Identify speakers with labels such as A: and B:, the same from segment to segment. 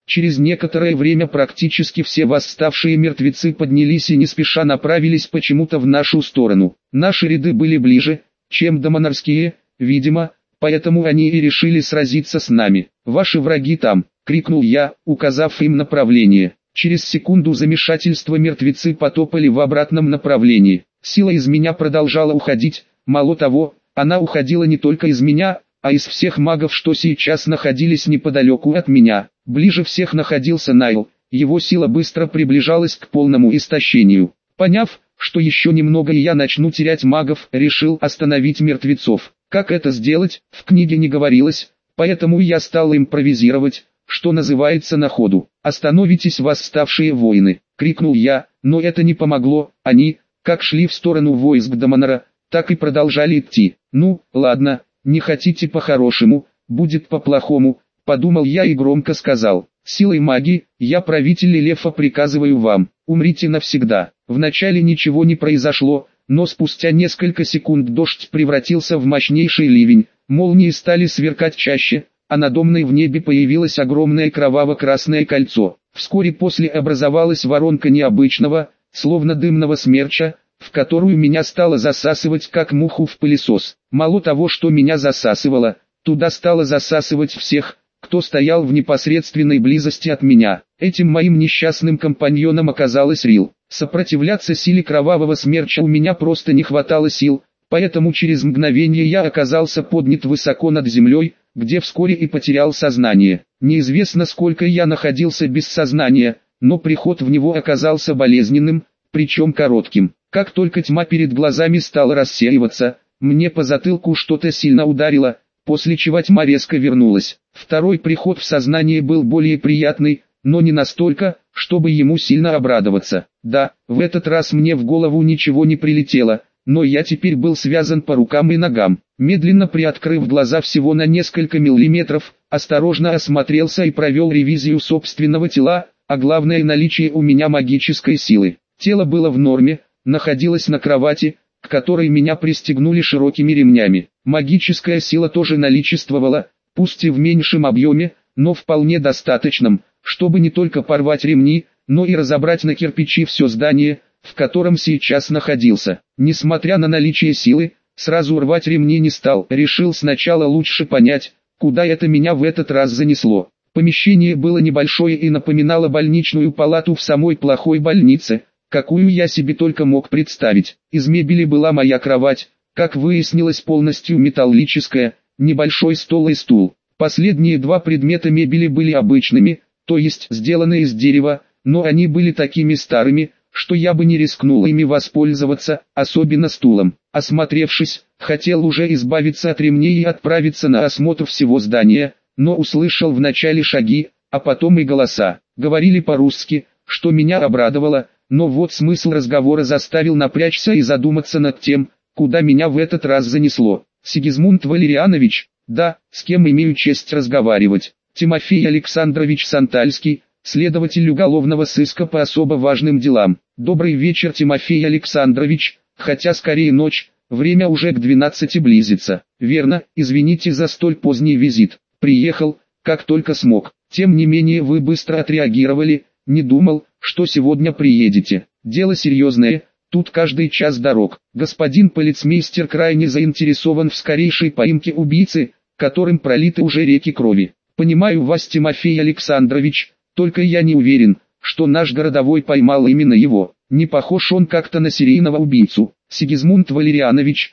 A: Через некоторое время практически все восставшие мертвецы поднялись и не спеша направились почему-то в нашу сторону. Наши ряды были ближе, чем домонарские, видимо, поэтому они и решили сразиться с нами. «Ваши враги там!» — крикнул я, указав им направление. Через секунду замешательства мертвецы потопали в обратном направлении. Сила из меня продолжала уходить, мало того, она уходила не только из меня, а из всех магов, что сейчас находились неподалеку от меня. Ближе всех находился Найл, его сила быстро приближалась к полному истощению. Поняв, что еще немного и я начну терять магов, решил остановить мертвецов. Как это сделать, в книге не говорилось, поэтому я стал импровизировать, что называется, на ходу. «Остановитесь, восставшие воины!» — крикнул я, но это не помогло, они, как шли в сторону войск Домонара, так и продолжали идти. «Ну, ладно, не хотите по-хорошему, будет по-плохому», — подумал я и громко сказал. «Силой магии, я правитель Лелефа приказываю вам, умрите навсегда». Вначале ничего не произошло, но спустя несколько секунд дождь превратился в мощнейший ливень, молнии стали сверкать чаще, а над домной в небе появилось огромное кроваво-красное кольцо. Вскоре после образовалась воронка необычного, словно дымного смерча, в которую меня стало засасывать как муху в пылесос. Мало того, что меня засасывало, туда стало засасывать всех, кто стоял в непосредственной близости от меня. Этим моим несчастным компаньоном оказалась Рил. Сопротивляться силе кровавого смерча у меня просто не хватало сил, поэтому через мгновение я оказался поднят высоко над землей, где вскоре и потерял сознание. Неизвестно, сколько я находился без сознания, но приход в него оказался болезненным, причем коротким. Как только тьма перед глазами стала рассеиваться, мне по затылку что-то сильно ударило, после чего тьма резко вернулась. Второй приход в сознание был более приятный, но не настолько, чтобы ему сильно обрадоваться. Да, в этот раз мне в голову ничего не прилетело, но я теперь был связан по рукам и ногам. Медленно приоткрыв глаза всего на несколько миллиметров, осторожно осмотрелся и провел ревизию собственного тела, а главное, наличие у меня магической силы. Тело было в норме, находилось на кровати, к которой меня пристегнули широкими ремнями. Магическая сила тоже наличествовала, пусть и в меньшем объеме, но вполне достаточном, чтобы не только порвать ремни, но и разобрать на кирпичи все здание, в котором сейчас находился. Несмотря на наличие силы, сразу рвать ремни не стал, решил сначала лучше понять, куда это меня в этот раз занесло. Помещение было небольшое и напоминало больничную палату в самой плохой больнице, какую я себе только мог представить. Из мебели была моя кровать, как выяснилось полностью металлическая, небольшой стол и стул. Последние два предмета мебели были обычными, то есть сделаны из дерева, но они были такими старыми, что я бы не рискнул ими воспользоваться, особенно стулом. Осмотревшись, хотел уже избавиться от ремней и отправиться на осмотр всего здания, но услышал вначале шаги, а потом и голоса. Говорили по-русски, что меня обрадовало, но вот смысл разговора заставил напрячься и задуматься над тем, куда меня в этот раз занесло. «Сигизмунд Валерианович?» «Да, с кем имею честь разговаривать?» «Тимофей Александрович Сантальский, следователь уголовного сыска по особо важным делам». «Добрый вечер, Тимофей Александрович, хотя скорее ночь, время уже к 12 близится». «Верно, извините за столь поздний визит. Приехал, как только смог. Тем не менее вы быстро отреагировали, не думал, что сегодня приедете. Дело серьезное, тут каждый час дорог. Господин полицмейстер крайне заинтересован в скорейшей поимке убийцы, которым пролиты уже реки крови. Понимаю вас, Тимофей Александрович, только я не уверен, что наш городовой поймал именно его. Не похож он как-то на серийного убийцу. Сигизмунд Валерианович,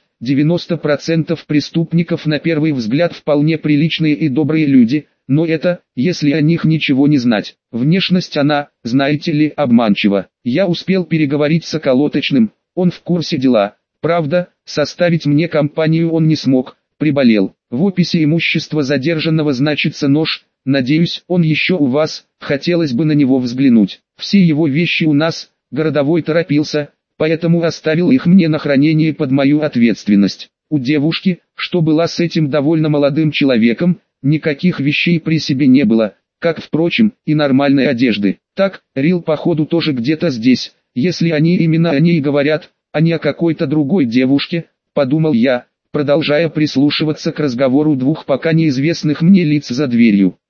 A: 90% преступников на первый взгляд вполне приличные и добрые люди, но это, если о них ничего не знать. Внешность она, знаете ли, обманчива. Я успел переговорить с околоточным, он в курсе дела. Правда, составить мне компанию он не смог, приболел. В описи имущества задержанного значится нож, надеюсь, он еще у вас, хотелось бы на него взглянуть. Все его вещи у нас, городовой торопился, поэтому оставил их мне на хранение под мою ответственность. У девушки, что была с этим довольно молодым человеком, никаких вещей при себе не было, как, впрочем, и нормальной одежды. Так, Рил походу тоже где-то здесь, если они именно о ней говорят, а не о какой-то другой девушке, подумал я, продолжая прислушиваться к разговору двух пока неизвестных мне лиц за дверью.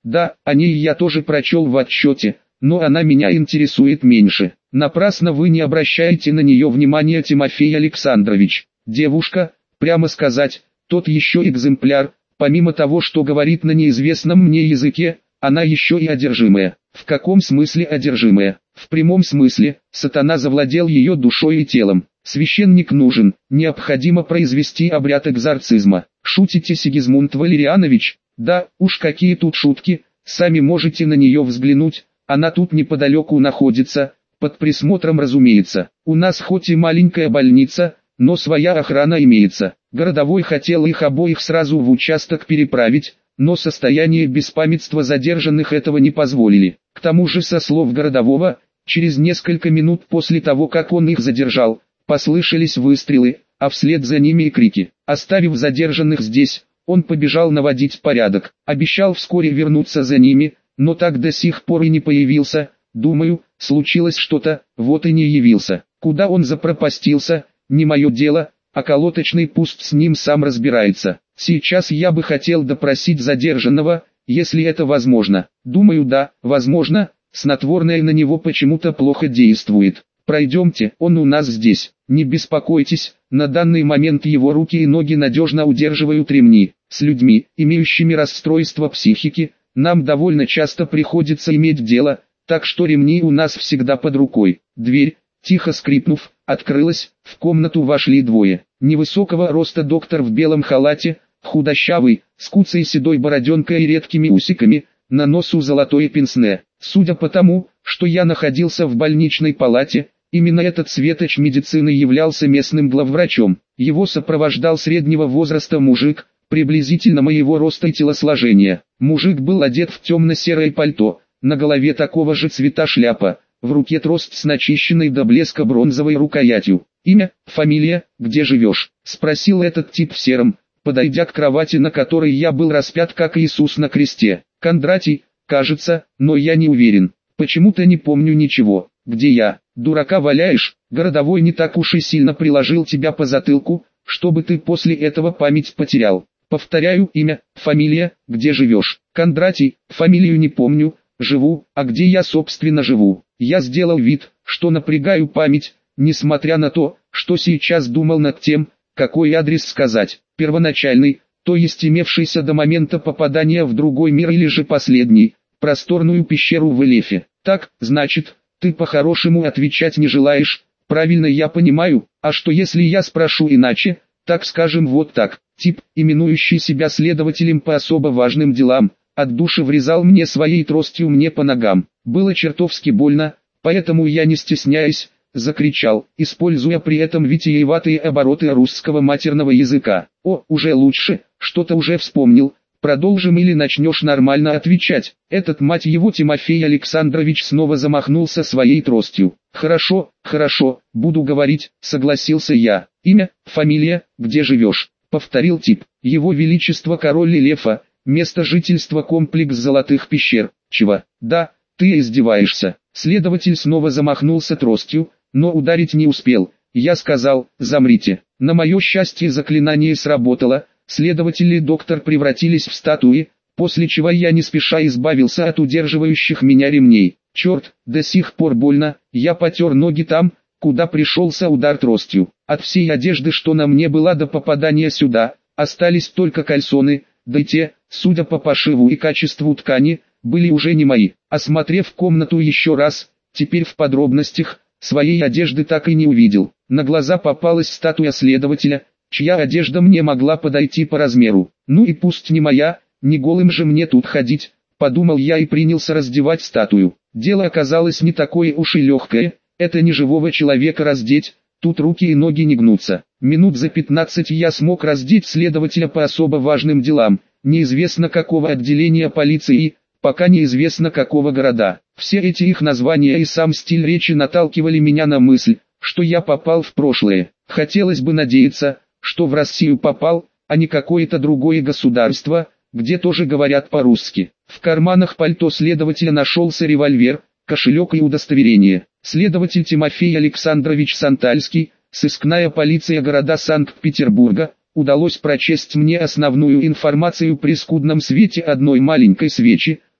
A: Да, о ней я тоже прочел в отчете, но она меня интересует меньше. Напрасно вы не обращаете на нее внимания, Тимофей Александрович. Девушка, прямо сказать, тот еще экземпляр, помимо того, что говорит на неизвестном мне языке, она еще и одержимая. В каком смысле одержимая? В прямом смысле, сатана завладел ее душой и телом. Священник нужен, необходимо произвести обряд экзорцизма. Шутите, Сигизмунд Валерианович? Да, уж какие тут шутки, сами можете на нее взглянуть, она тут неподалеку находится, под присмотром, разумеется. У нас хоть и маленькая больница, но своя охрана имеется. Городовой хотел их обоих сразу в участок переправить, но состояние беспамятства задержанных этого не позволили. К тому же, со слов городового, через несколько минут после того, как он их задержал, послышались выстрелы, а вслед за ними и крики. Оставив задержанных здесь, он побежал наводить порядок. Обещал вскоре вернуться за ними, но так до сих пор и не появился. Думаю, случилось что-то, вот и не явился. Куда он запропастился, не мое дело, а колоточный пусть с ним сам разбирается. Сейчас я бы хотел допросить задержанного, если это возможно. Думаю, да, возможно, снотворное на него почему-то плохо действует. Пройдемте, он у нас здесь. Не беспокойтесь, на данный момент его руки и ноги надежно удерживают ремни. С людьми, имеющими расстройство психики, нам довольно часто приходится иметь дело, так что ремни у нас всегда под рукой. Дверь, тихо скрипнув, открылась, в комнату вошли двое. Невысокого роста доктор в белом халате, худощавый, с куцей седой бороденкой и редкими усиками, на носу золотое пенсне. Судя по тому, что я находился в больничной палате, именно этот светоч медицины являлся местным главврачом. Его сопровождал среднего возраста мужик, приблизительно моего роста и телосложения. Мужик был одет в темно-серое пальто, на голове такого же цвета шляпа, в руке трост с начищенной до блеска бронзовой рукоятью. «Имя, фамилия, где живешь?» — спросил этот тип в сером, подойдя к кровати, на которой я был распят как Иисус на кресте. «Кондратий, кажется, но я не уверен. Почему-то не помню ничего. Где я? Дурака валяешь? Городовой не так уж и сильно приложил тебя по затылку, чтобы ты после этого память потерял. Повторяю, имя, фамилия, где живешь?» «Кондратий, фамилию не помню, живу, а где я собственно живу?» Я сделал вид, что напрягаю память, несмотря на то, что сейчас думал над тем, какой адрес сказать. Первоначальный, то есть имевшийся до момента попадания в другой мир, или же последний, просторную пещеру в Элефе. «Так, значит, ты по-хорошему отвечать не желаешь, правильно я понимаю? А что если я спрошу иначе, так скажем вот так?» Тип, именующий себя следователем по особо важным делам, от души врезал мне своей тростью мне по ногам. Было чертовски больно, поэтому я, не стесняясь, закричал, используя при этом витиеватые обороты русского матерного языка. «О, уже лучше, что-то уже вспомнил. Продолжим или начнешь нормально отвечать?» Этот, мать его, Тимофей Александрович снова замахнулся своей тростью. «Хорошо, хорошо, буду говорить», — согласился я. «Имя, фамилия, где живешь?» — повторил тип. «Его Величество король Элефа, место жительства комплекс Золотых пещер». «Чего? Да, ты издеваешься». Следователь снова замахнулся тростью, но ударить не успел. Я сказал: «Замрите». На мое счастье, заклинание сработало, следователь и доктор превратились в статуи, после чего я не спеша избавился от удерживающих меня ремней. Черт, до сих пор больно. Я потер ноги там, куда пришелся удар тростью. От всей одежды, что на мне была до попадания сюда, остались только кальсоны, да и те, судя по пошиву и качеству ткани, были уже не мои. Осмотрев комнату еще раз, теперь в подробностях, своей одежды так и не увидел. На глаза попалась статуя следователя, чья одежда мне могла подойти по размеру. «Ну и пусть не моя, не голым же мне тут ходить», — подумал я и принялся раздевать статую. Дело оказалось не такое уж и легкое, это не живого человека раздеть, тут руки и ноги не гнутся. Минут за 15 я смог раздеть следователя по особо важным делам, неизвестно какого отделения полиции, пока неизвестно какого города. Все эти их названия и сам стиль речи наталкивали меня на мысль, что я попал в прошлое. Хотелось бы надеяться, что в Россию попал, а не какое-то другое государство, где тоже говорят по-русски. В карманах пальто следователя нашелся револьвер, кошелек и удостоверение. Следователь Тимофей Александрович Сантальский, сыскная полиция города Санкт-Петербурга. Удалось прочесть мне основную информацию при скудном свете одной маленькой свечи,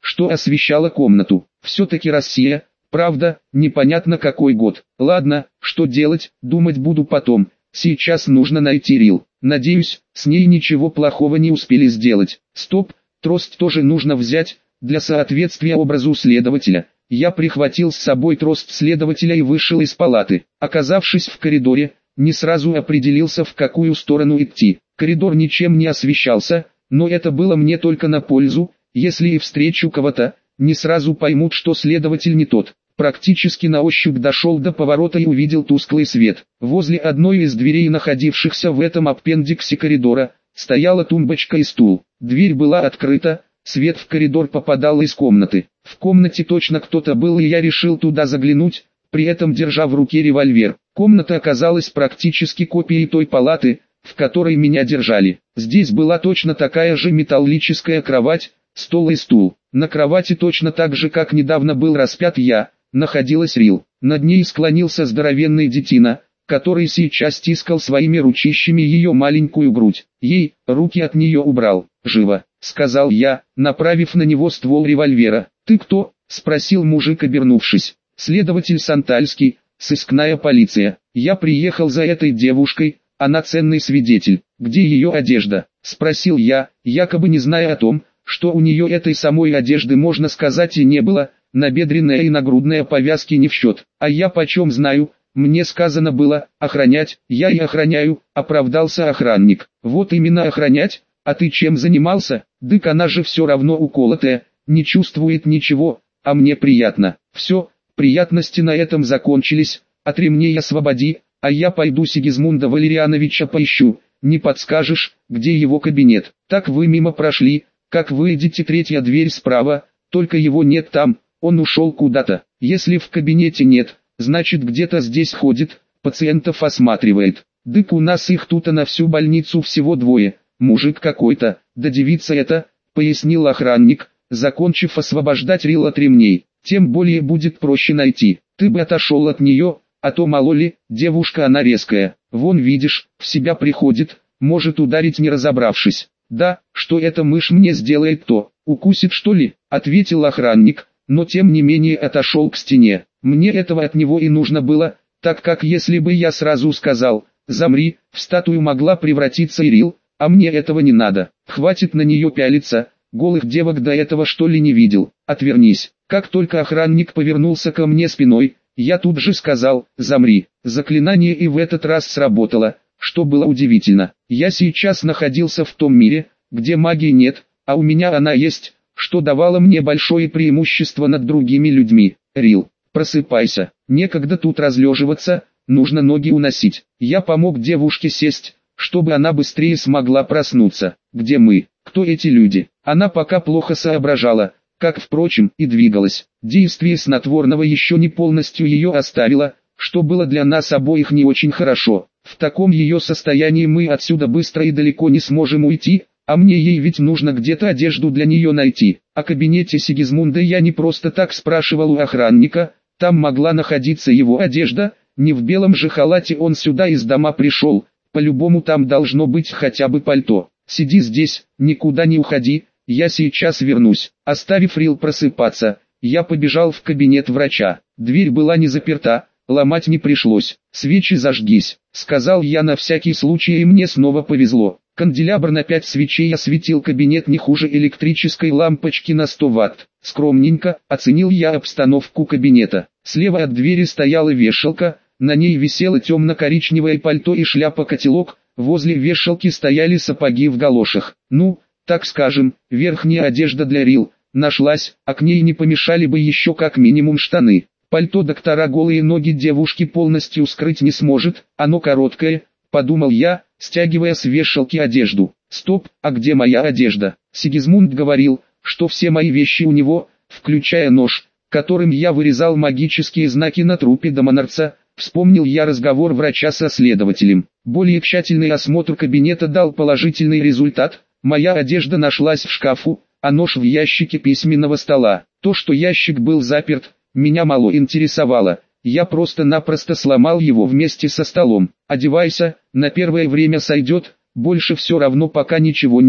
A: что освещало комнату. Все-таки Россия, правда, непонятно какой год. Ладно, что делать, думать буду потом. Сейчас нужно найти Рил. Надеюсь, с ней ничего плохого не успели сделать. Стоп, трост тоже нужно взять, для соответствия образу следователя. Я прихватил с собой трост следователя и вышел из палаты. Оказавшись в коридоре, не сразу определился, в какую сторону идти. Коридор ничем не освещался, но это было мне только на пользу. Если и встречу кого-то, не сразу поймут, что следователь не тот. Практически на ощупь дошел до поворота и увидел тусклый свет. Возле одной из дверей, находившихся в этом аппендиксе коридора, стояла тумбочка и стул. Дверь была открыта, свет в коридор попадал из комнаты. В комнате точно кто-то был, и я решил туда заглянуть, при этом держа в руке револьвер. Комната оказалась практически копией той палаты, в которой меня держали. Здесь была точно такая же металлическая кровать, стол и стул. На кровати точно так же, как недавно был распят я, находилась Рил. Над ней склонился здоровенный детина, который сейчас стискал своими ручищами ее маленькую грудь. Ей, руки от нее убрал. «Живо», — сказал я, направив на него ствол револьвера. «Ты кто?» — спросил мужик, обернувшись. «Следователь Сантальский, сыскная полиция. Я приехал за этой девушкой, она ценный свидетель. Где ее одежда?» — спросил я, якобы не зная о том, что у нее этой самой одежды, можно сказать, и не было. Набедренная и нагрудная повязки не в счет. А я почем знаю, мне сказано было охранять, я и охраняю, оправдался охранник. Вот именно охранять, а ты чем занимался? Дык, она же все равно уколотая, не чувствует ничего, а мне приятно. Все, приятности на этом закончились, от ремней освободи, а я пойду Сигизмунда Валериановича поищу. Не подскажешь, где его кабинет? Так вы мимо прошли, как выйдете, третья дверь справа, только его нет там. Он ушел куда-то. Если в кабинете нет, значит где-то здесь ходит, пациентов осматривает. Дык, у нас их тут на всю больницу всего двое. Мужик какой-то, да девица это, пояснил охранник, закончив освобождать Рил от ремней. Тем более будет проще найти. Ты бы отошел от нее, а то мало ли, девушка она резкая. Вон видишь, в себя приходит, может ударить не разобравшись. Да, что эта мышь мне сделает, то, укусит что ли, ответил охранник. Но тем не менее отошел к стене. Мне этого от него и нужно было, так как если бы я сразу сказал «замри», в статую могла превратиться и Рил, а мне этого не надо. Хватит на нее пялиться, голых девок до этого что ли не видел. Отвернись. Как только охранник повернулся ко мне спиной, я тут же сказал «замри». Заклинание и в этот раз сработало, что было удивительно. Я сейчас находился в том мире, где магии нет, а у меня она есть, что давало мне большое преимущество над другими людьми. Рил, просыпайся, некогда тут разлеживаться, нужно ноги уносить. Я помог девушке сесть, чтобы она быстрее смогла проснуться. Где мы? Кто эти люди? Она пока плохо соображала, как, впрочем, и двигалась. Действие снотворного еще не полностью ее оставило, что было для нас обоих не очень хорошо. В таком ее состоянии мы отсюда быстро и далеко не сможем уйти. А мне ей ведь нужно где-то одежду для нее найти. О кабинете Сигизмунда я не просто так спрашивал у охранника, там могла находиться его одежда, не в белом же халате он сюда из дома пришел, по-любому там должно быть хотя бы пальто. Сиди здесь, никуда не уходи, я сейчас вернусь. Оставив Рил просыпаться, я побежал в кабинет врача. Дверь была не заперта, ломать не пришлось. Свечи зажгись, сказал я на всякий случай, и мне снова повезло. Канделябр на 5 свечей осветил кабинет не хуже электрической лампочки на 100 ватт. Скромненько оценил я обстановку кабинета. Слева от двери стояла вешалка, на ней висело темно-коричневое пальто и шляпа-котелок, возле вешалки стояли сапоги в галошах. Ну, так скажем, верхняя одежда для Рил нашлась, а к ней не помешали бы еще как минимум штаны. Пальто доктора голые ноги девушки полностью скрыть не сможет, оно короткое, подумал я, стягивая с вешалки одежду. Стоп, а где моя одежда? Сигизмунд говорил, что все мои вещи у него, включая нож, которым я вырезал магические знаки на трупе Домонарца. Вспомнил я разговор врача со следователем. Более тщательный осмотр кабинета дал положительный результат. Моя одежда нашлась в шкафу, а нож в ящике письменного стола. То, что ящик был заперт, меня мало интересовало. Я просто-напросто сломал его вместе со столом. Одевайся, на первое время сойдет, больше все равно пока ничего нет,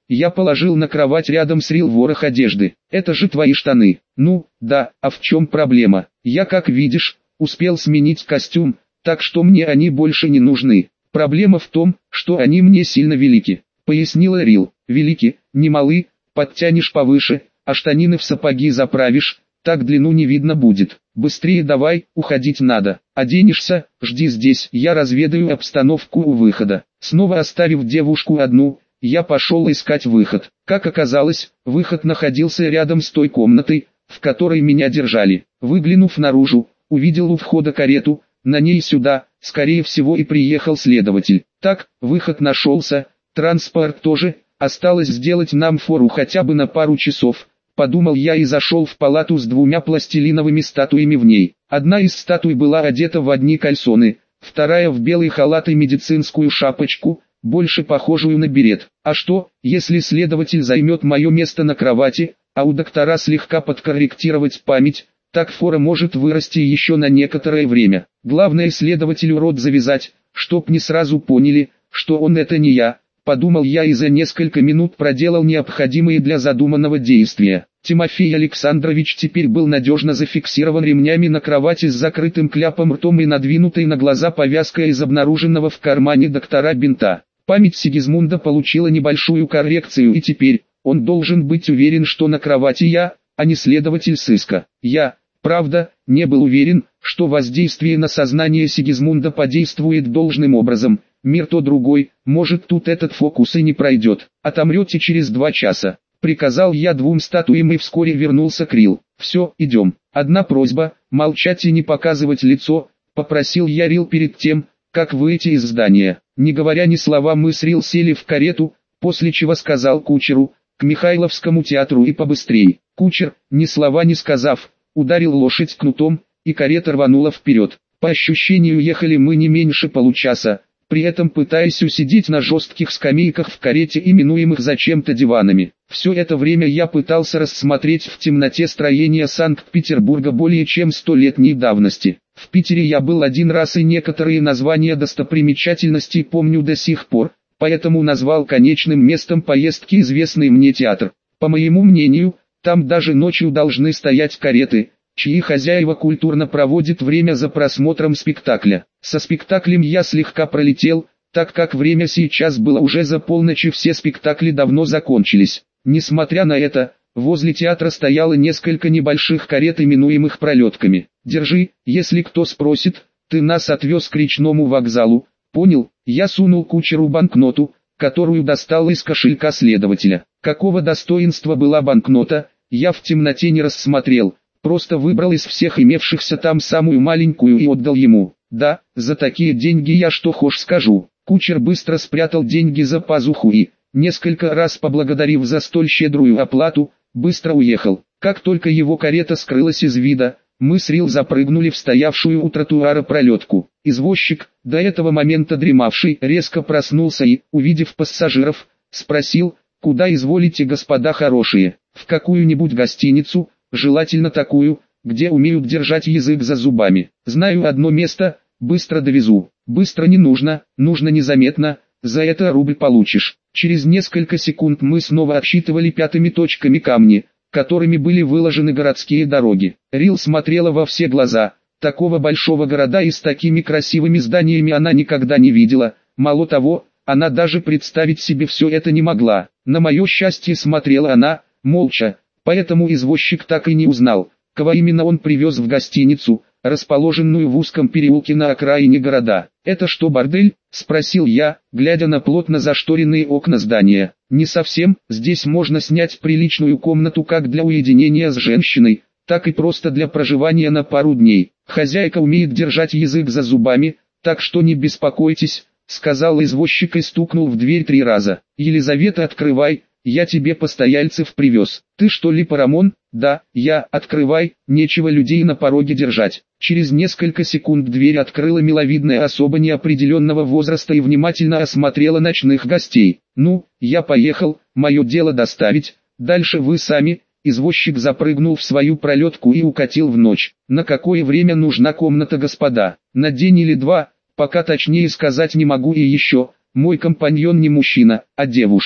A: Я положил на кровать рядом с Рил ворох одежды. Это же твои штаны. Ну, да, а в чем проблема? Я, как видишь, успел сменить костюм, так что мне они больше не нужны. Проблема в том, что они мне сильно велики, пояснила Рил. Велики, не малы, подтянешь повыше, а штанины в сапоги заправишь, так длину не видно будет. Быстрее давай, уходить надо. Оденешься, жди здесь, я разведаю обстановку у выхода. Снова оставив девушку одну, я пошел искать выход. Как оказалось, выход находился рядом с той комнатой, в которой меня держали. Выглянув наружу, увидел у входа карету, на ней сюда, скорее всего, и приехал следователь. Так, выход нашелся, транспорт тоже, осталось сделать нам фору хотя бы на пару часов. Подумал я и зашел в палату с двумя пластилиновыми статуями в ней. Одна из статуй была одета в одни кальсоны, вторая в белый халат и медицинскую шапочку, больше похожую на берет. А что, если следователь займет мое место на кровати, а у доктора слегка подкорректировать память, так фора может вырасти еще на некоторое время. Главное следователю рот завязать, чтоб не сразу поняли, что он это не я. Подумал я и за несколько минут проделал необходимые для задуманного действия. Тимофей Александрович теперь был надежно зафиксирован ремнями на кровати с закрытым кляпом ртом и надвинутой на глаза повязкой из обнаруженного в кармане доктора бинта. Память Сигизмунда получила небольшую коррекцию и теперь он должен быть уверен, что на кровати я, а не следователь сыска. Я, правда, не был уверен, что воздействие на сознание Сигизмунда подействует должным образом. Мир то другой, может тут этот фокус и не пройдет. Отомрете через 2 часа. Приказал я двум статуям и вскоре вернулся к Рил. Все, идем. Одна просьба, молчать и не показывать лицо, попросил я Рил перед тем, как выйти из здания. Не говоря ни слова, мы с Рил сели в карету, после чего сказал кучеру, к Михайловскому театру и побыстрей. Кучер, ни слова не сказав, ударил лошадь кнутом, и карета рванула вперед. По ощущению ехали мы не меньше получаса, при этом пытаясь усидеть на жестких скамейках в карете, именуемых зачем-то диванами. Все это время я пытался рассмотреть в темноте строения Санкт-Петербурга более чем 100-летней давности. В Питере я был один раз и некоторые названия достопримечательностей помню до сих пор, поэтому назвал конечным местом поездки известный мне театр. По моему мнению, там даже ночью должны стоять кареты, чьи хозяева культурно проводят время за просмотром спектакля. Со спектаклем я слегка пролетел, так как время сейчас было уже за полночь и все спектакли давно закончились. Несмотря на это, возле театра стояло несколько небольших карет, именуемых пролетками. «Держи, если кто спросит, ты нас отвез к речному вокзалу, понял?» Я сунул кучеру банкноту, которую достал из кошелька следователя. Какого достоинства была банкнота, я в темноте не рассмотрел. Просто выбрал из всех имевшихся там самую маленькую и отдал ему. Да, за такие деньги я что хошь скажу. Кучер быстро спрятал деньги за пазуху и, несколько раз поблагодарив за столь щедрую оплату, быстро уехал. Как только его карета скрылась из вида, мы с Рил запрыгнули в стоявшую у тротуара пролетку. Извозчик, до этого момента дремавший, резко проснулся и, увидев пассажиров, спросил, куда изволите, господа хорошие, в какую-нибудь гостиницу, желательно такую, где умеют держать язык за зубами. Знаю одно место, быстро довезу. Быстро не нужно, нужно незаметно, за это рубль получишь. Через несколько секунд мы снова отсчитывали пятыми точками камни, которыми были выложены городские дороги. Рил смотрела во все глаза. Такого большого города и с такими красивыми зданиями она никогда не видела. Мало того, она даже представить себе все это не могла. На мое счастье смотрела она, молча, поэтому извозчик так и не узнал, кого именно он привез в гостиницу, расположенную в узком переулке на окраине города. «Это что, бордель?» – спросил я, глядя на плотно зашторенные окна здания. «Не совсем, здесь можно снять приличную комнату как для уединения с женщиной, так и просто для проживания на пару дней. Хозяйка умеет держать язык за зубами, так что не беспокойтесь», – сказал извозчик и стукнул в дверь 3 раза. «Елизавета, открывай, я тебе постояльцев привез». «Ты что ли Парамон?» «Да, я, открывай, нечего людей на пороге держать». Через несколько секунд дверь открыла миловидная особа неопределенного возраста и внимательно осмотрела ночных гостей. «Ну, я поехал, мое дело доставить, дальше вы сами». Извозчик запрыгнул в свою пролетку и укатил в ночь. «На какое время нужна комната, господа?» «На день или 2, пока точнее сказать не могу, и еще, мой компаньон не мужчина, а девушка».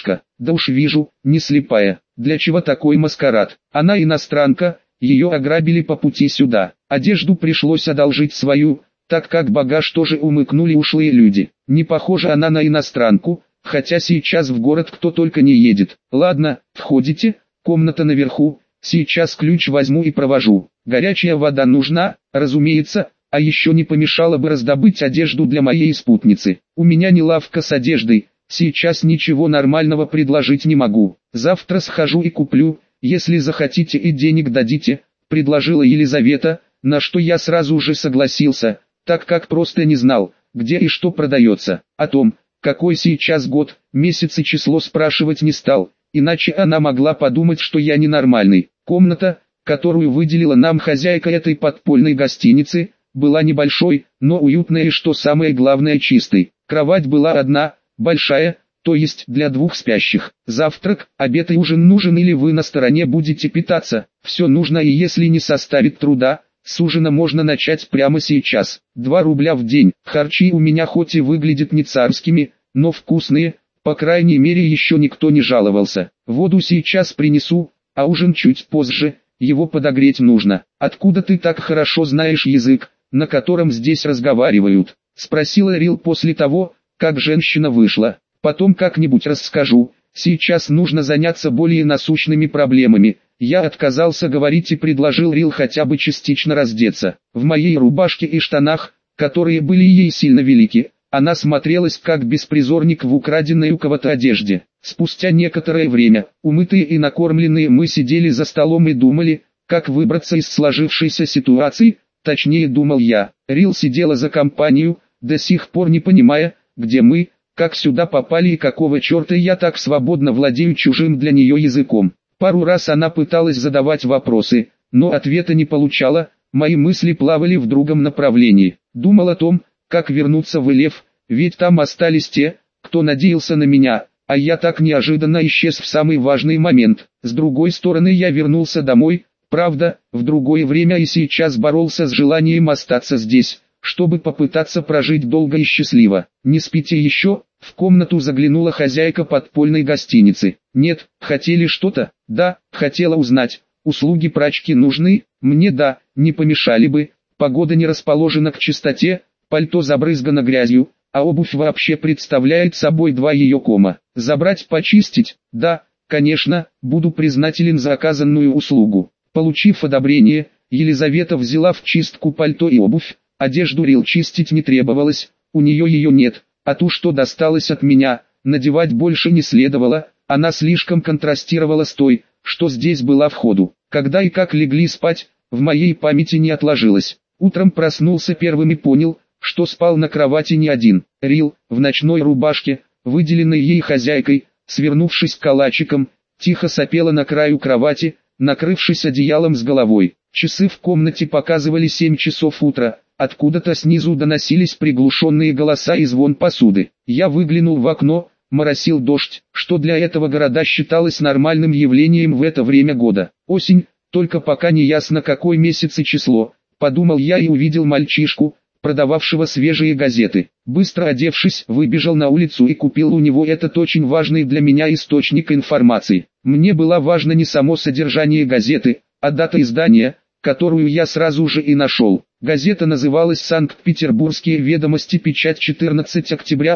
A: Да уж вижу, не слепая. Для чего такой маскарад? Она иностранка, ее ограбили по пути сюда. Одежду пришлось одолжить свою, так как багаж тоже умыкнули ушлые люди. Не похожа она на иностранку, хотя сейчас в город кто только не едет. Ладно, входите, комната наверху, сейчас ключ возьму и провожу. Горячая вода нужна, разумеется, а еще не помешало бы раздобыть одежду для моей спутницы. У меня не лавка с одеждой, сейчас ничего нормального предложить не могу. Завтра схожу и куплю, если захотите и денег дадите, предложила Елизавета, на что я сразу же согласился, так как просто не знал, где и что продается. О том, какой сейчас год, месяц и число спрашивать не стал, иначе она могла подумать, что я ненормальный. Комната, которую выделила нам хозяйка этой подпольной гостиницы, была небольшой, но уютной и, что самое главное, чистой. Кровать была одна, большая, то есть для двух спящих. Завтрак, обед и ужин нужен или вы на стороне будете питаться, все нужно, и если не составит труда, с ужина можно начать прямо сейчас. 2 рубля в день. Харчи у меня хоть и выглядят не царскими, но вкусные, по крайней мере еще никто не жаловался. Воду сейчас принесу, а ужин чуть позже, его подогреть нужно. Откуда ты так хорошо знаешь язык, на котором здесь разговаривают? Спросила Рил после того, как женщина вышла. Потом как-нибудь расскажу, сейчас нужно заняться более насущными проблемами. Я отказался говорить и предложил Рил хотя бы частично раздеться. В моей рубашке и штанах, которые были ей сильно велики, она смотрелась как беспризорник в украденной у кого-то одежде. Спустя некоторое время, умытые и накормленные, мы сидели за столом и думали, как выбраться из сложившейся ситуации, точнее думал я. Рил сидела за компанию, до сих пор не понимая, где мы, как сюда попали и какого черта я так свободно владею чужим для нее языком. Пару раз она пыталась задавать вопросы, но ответа не получала, мои мысли плавали в другом направлении. Думал о том, как вернуться в Илев, ведь там остались те, кто надеялся на меня, а я так неожиданно исчез в самый важный момент. С другой стороны, я вернулся домой, правда, в другое время, и сейчас боролся с желанием остаться здесь, чтобы попытаться прожить долго и счастливо. «Не спите еще?» — в комнату заглянула хозяйка подпольной гостиницы. «Нет, хотели что-то?» «Да, хотела узнать, услуги прачки нужны?» «Мне да, не помешали бы, погода не расположена к чистоте, пальто забрызгано грязью, а обувь вообще представляет собой 2 ее кома. Забрать, почистить?» «Да, конечно, буду признателен за оказанную услугу». Получив одобрение, Елизавета взяла в чистку пальто и обувь. Одежду Рил чистить не требовалось, у нее ее нет, а ту, что досталось от меня, надевать больше не следовало, она слишком контрастировала с той, что здесь была в ходу. Когда и как легли спать, в моей памяти не отложилось. Утром проснулся первым и понял, что спал на кровати не один. Рил, в ночной рубашке, выделенной ей хозяйкой, свернувшись калачиком, тихо сопела на краю кровати, накрывшись одеялом с головой. Часы в комнате показывали 7 часов утра. Откуда-то снизу доносились приглушенные голоса и звон посуды. Я выглянул в окно, моросил дождь, что для этого города считалось нормальным явлением в это время года. Осень, только пока не ясно какой месяц и число, подумал я и увидел мальчишку, продававшего свежие газеты. Быстро одевшись, выбежал на улицу и купил у него этот очень важный для меня источник информации. Мне было важно не само содержание газеты, а дата издания, которую я сразу же и нашел. Газета называлась «Санкт-Петербургские ведомости», печать 14 октября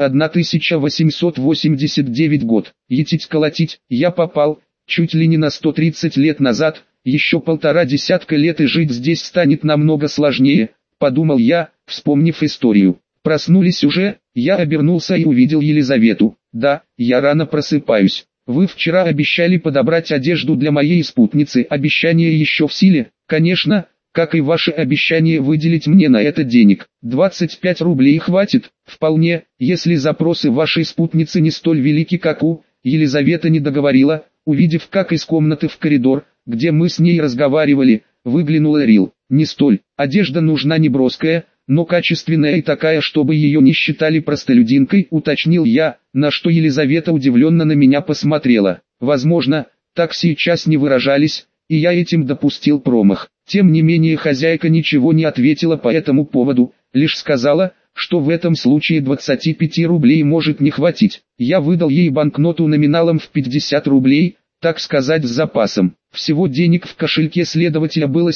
A: 1889 год. Етить-колотить, я попал, чуть ли не на 130 лет назад, еще 1,5 десятка лет и жить здесь станет намного сложнее, подумал я, вспомнив историю. Проснулись уже, я обернулся и увидел Елизавету. Да, я рано просыпаюсь. Вы вчера обещали подобрать одежду для моей спутницы, обещание еще в силе? Конечно, как и ваше обещание выделить мне на это денег. 25 рублей хватит? Вполне, если запросы вашей спутницы не столь велики, как у... Елизавета не договорила, увидев, как из комнаты в коридор, где мы с ней разговаривали, выглянула Рил. Не столь, одежда нужна не броская, но качественная и такая, чтобы ее не считали простолюдинкой, уточнил я, на что Елизавета удивленно на меня посмотрела. Возможно, так сейчас не выражались, и я этим допустил промах. Тем не менее хозяйка ничего не ответила по этому поводу, лишь сказала, что в этом случае 25 рублей может не хватить. Я выдал ей банкноту номиналом в 50 рублей, так сказать с запасом. Всего денег в кошельке следователя было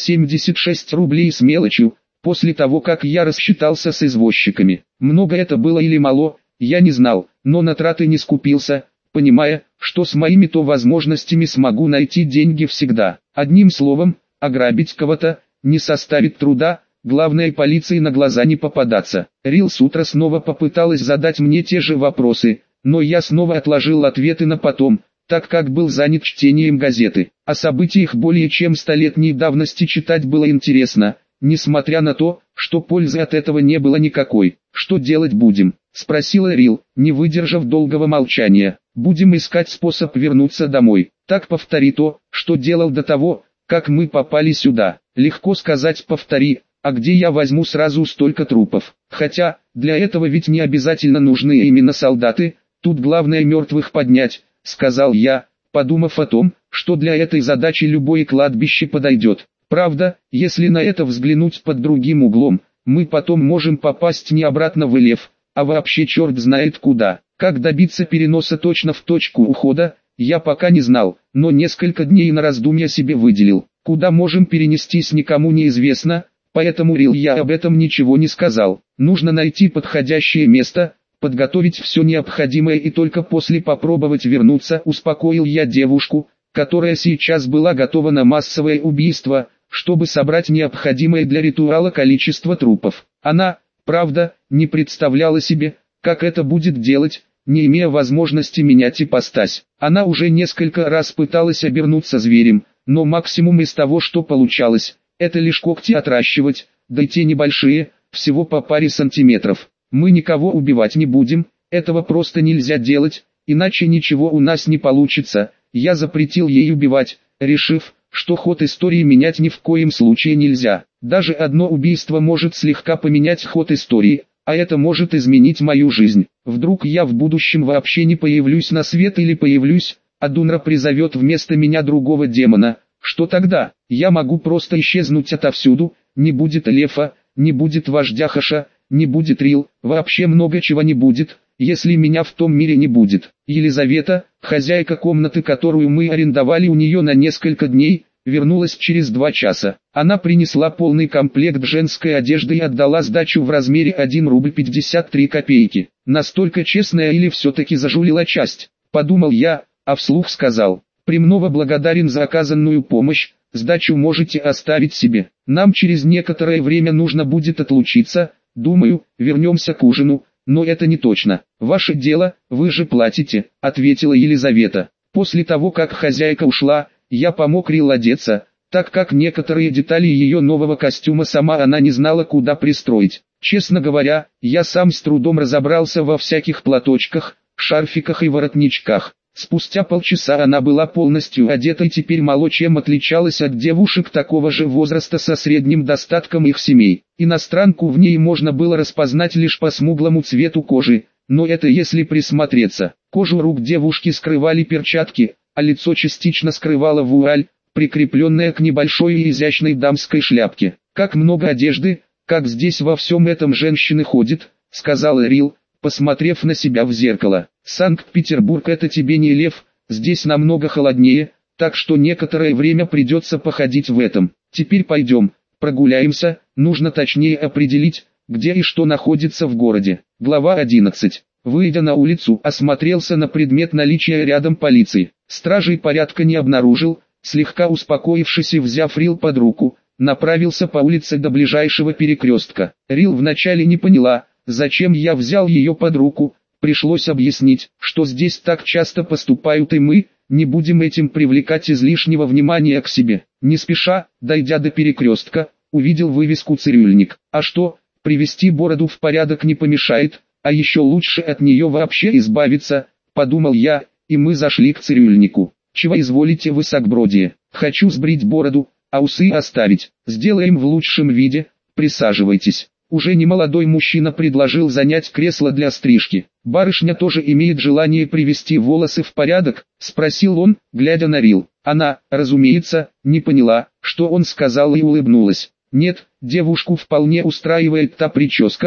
A: 76 рублей с мелочью, после того как я рассчитался с извозчиками. Много это было или мало, я не знал, но на траты не скупился, понимая, что с моими-то возможностями смогу найти деньги всегда. Одним словом, ограбить кого-то не составит труда, главное полиции на глаза не попадаться. Рил с утра снова попыталась задать мне те же вопросы, но я снова отложил ответы на потом, так как был занят чтением газеты. О событиях более чем столетней давности читать было интересно, несмотря на то, что пользы от этого не было никакой. «Что делать будем?» — спросила Рил, не выдержав долгого молчания. «Будем искать способ вернуться домой. Так повтори то, что делал до того, как мы попали сюда». Легко сказать «повтори», а где я возьму сразу столько трупов? Хотя, для этого ведь не обязательно нужны именно солдаты, тут главное мертвых поднять, сказал я, подумав о том, что для этой задачи любое кладбище подойдет. Правда, если на это взглянуть под другим углом, мы потом можем попасть не обратно в Илев, а вообще черт знает куда. Как добиться переноса точно в точку ухода, я пока не знал, но несколько дней на раздумья себе выделил. Куда можем перенестись никому неизвестно, поэтому Рил я об этом ничего не сказал. Нужно найти подходящее место, подготовить все необходимое и только после попробовать вернуться, успокоил я девушку, которая сейчас была готова на массовое убийство, чтобы собрать необходимое для ритуала количество трупов. Она, правда, не представляла себе, как это будет делать, не имея возможности менять ипостась. Она уже несколько раз пыталась обернуться зверем, но максимум из того, что получалось, это лишь когти отращивать, да и те небольшие, всего по паре сантиметров. Мы никого убивать не будем, этого просто нельзя делать, иначе ничего у нас не получится. Я запретил ей убивать, решив, что ход истории менять ни в коем случае нельзя. Даже одно убийство может слегка поменять ход истории, а это может изменить мою жизнь. Вдруг я в будущем вообще не появлюсь на свет или появлюсь, а Дунра призовет вместо меня другого демона. Что тогда? Я могу просто исчезнуть отовсюду, не будет Лефа, не будет вождя Хаша, не будет Рил, вообще много чего не будет, если меня в том мире не будет. Елизавета, хозяйка комнаты, которую мы арендовали у нее на несколько дней, вернулась через 2 часа. Она принесла полный комплект женской одежды и отдала сдачу в размере 1 рубль 53 копейки. Настолько честная или все-таки зажулила часть, подумал я, а вслух сказал. Премного благодарен за оказанную помощь, сдачу можете оставить себе. Нам через некоторое время нужно будет отлучиться, думаю, вернемся к ужину, но это не точно. Ваше дело, вы же платите, ответила Елизавета. После того как хозяйка ушла, я помог Рил одеться, так как некоторые детали ее нового костюма сама она не знала куда пристроить. Честно говоря, я сам с трудом разобрался во всяких платочках, шарфиках и воротничках. Спустя полчаса она была полностью одета и теперь мало чем отличалась от девушек такого же возраста со средним достатком их семей. Иностранку в ней можно было распознать лишь по смуглому цвету кожи, но это если присмотреться. Кожу рук девушки скрывали перчатки, а лицо частично скрывала вуаль, прикрепленная к небольшой и изящной дамской шляпке. «Как много одежды, как здесь во всем этом женщины ходят», — сказала Рил, посмотрев на себя в зеркало. «Санкт-Петербург — это тебе не Лев, здесь намного холоднее, так что некоторое время придется походить в этом. Теперь пойдем, прогуляемся, нужно точнее определить, где и что находится в городе». Глава 11. Выйдя на улицу, осмотрелся на предмет наличия рядом полиции. Стражей порядка не обнаружил, слегка успокоившись и взяв Рил под руку, направился по улице до ближайшего перекрестка. Рил вначале не поняла, зачем я взял ее под руку, пришлось объяснить, что здесь так часто поступают и мы, не будем этим привлекать излишнего внимания к себе. Не спеша, дойдя до перекрестка, увидел вывеску «Цирюльник». А что, привести бороду в порядок не помешает, а еще лучше от нее вообще избавиться, подумал я, и мы зашли к цирюльнику. «Чего изволите, высокбродие? Хочу сбрить бороду, а усы оставить. Сделаем в лучшем виде, присаживайтесь». Уже немолодой мужчина предложил занять кресло для стрижки. «Барышня тоже имеет желание привести волосы в порядок?» — спросил он, глядя на Рил. Она, разумеется, не поняла, что он сказал и улыбнулась. «Нет, девушку вполне устраивает та прическа,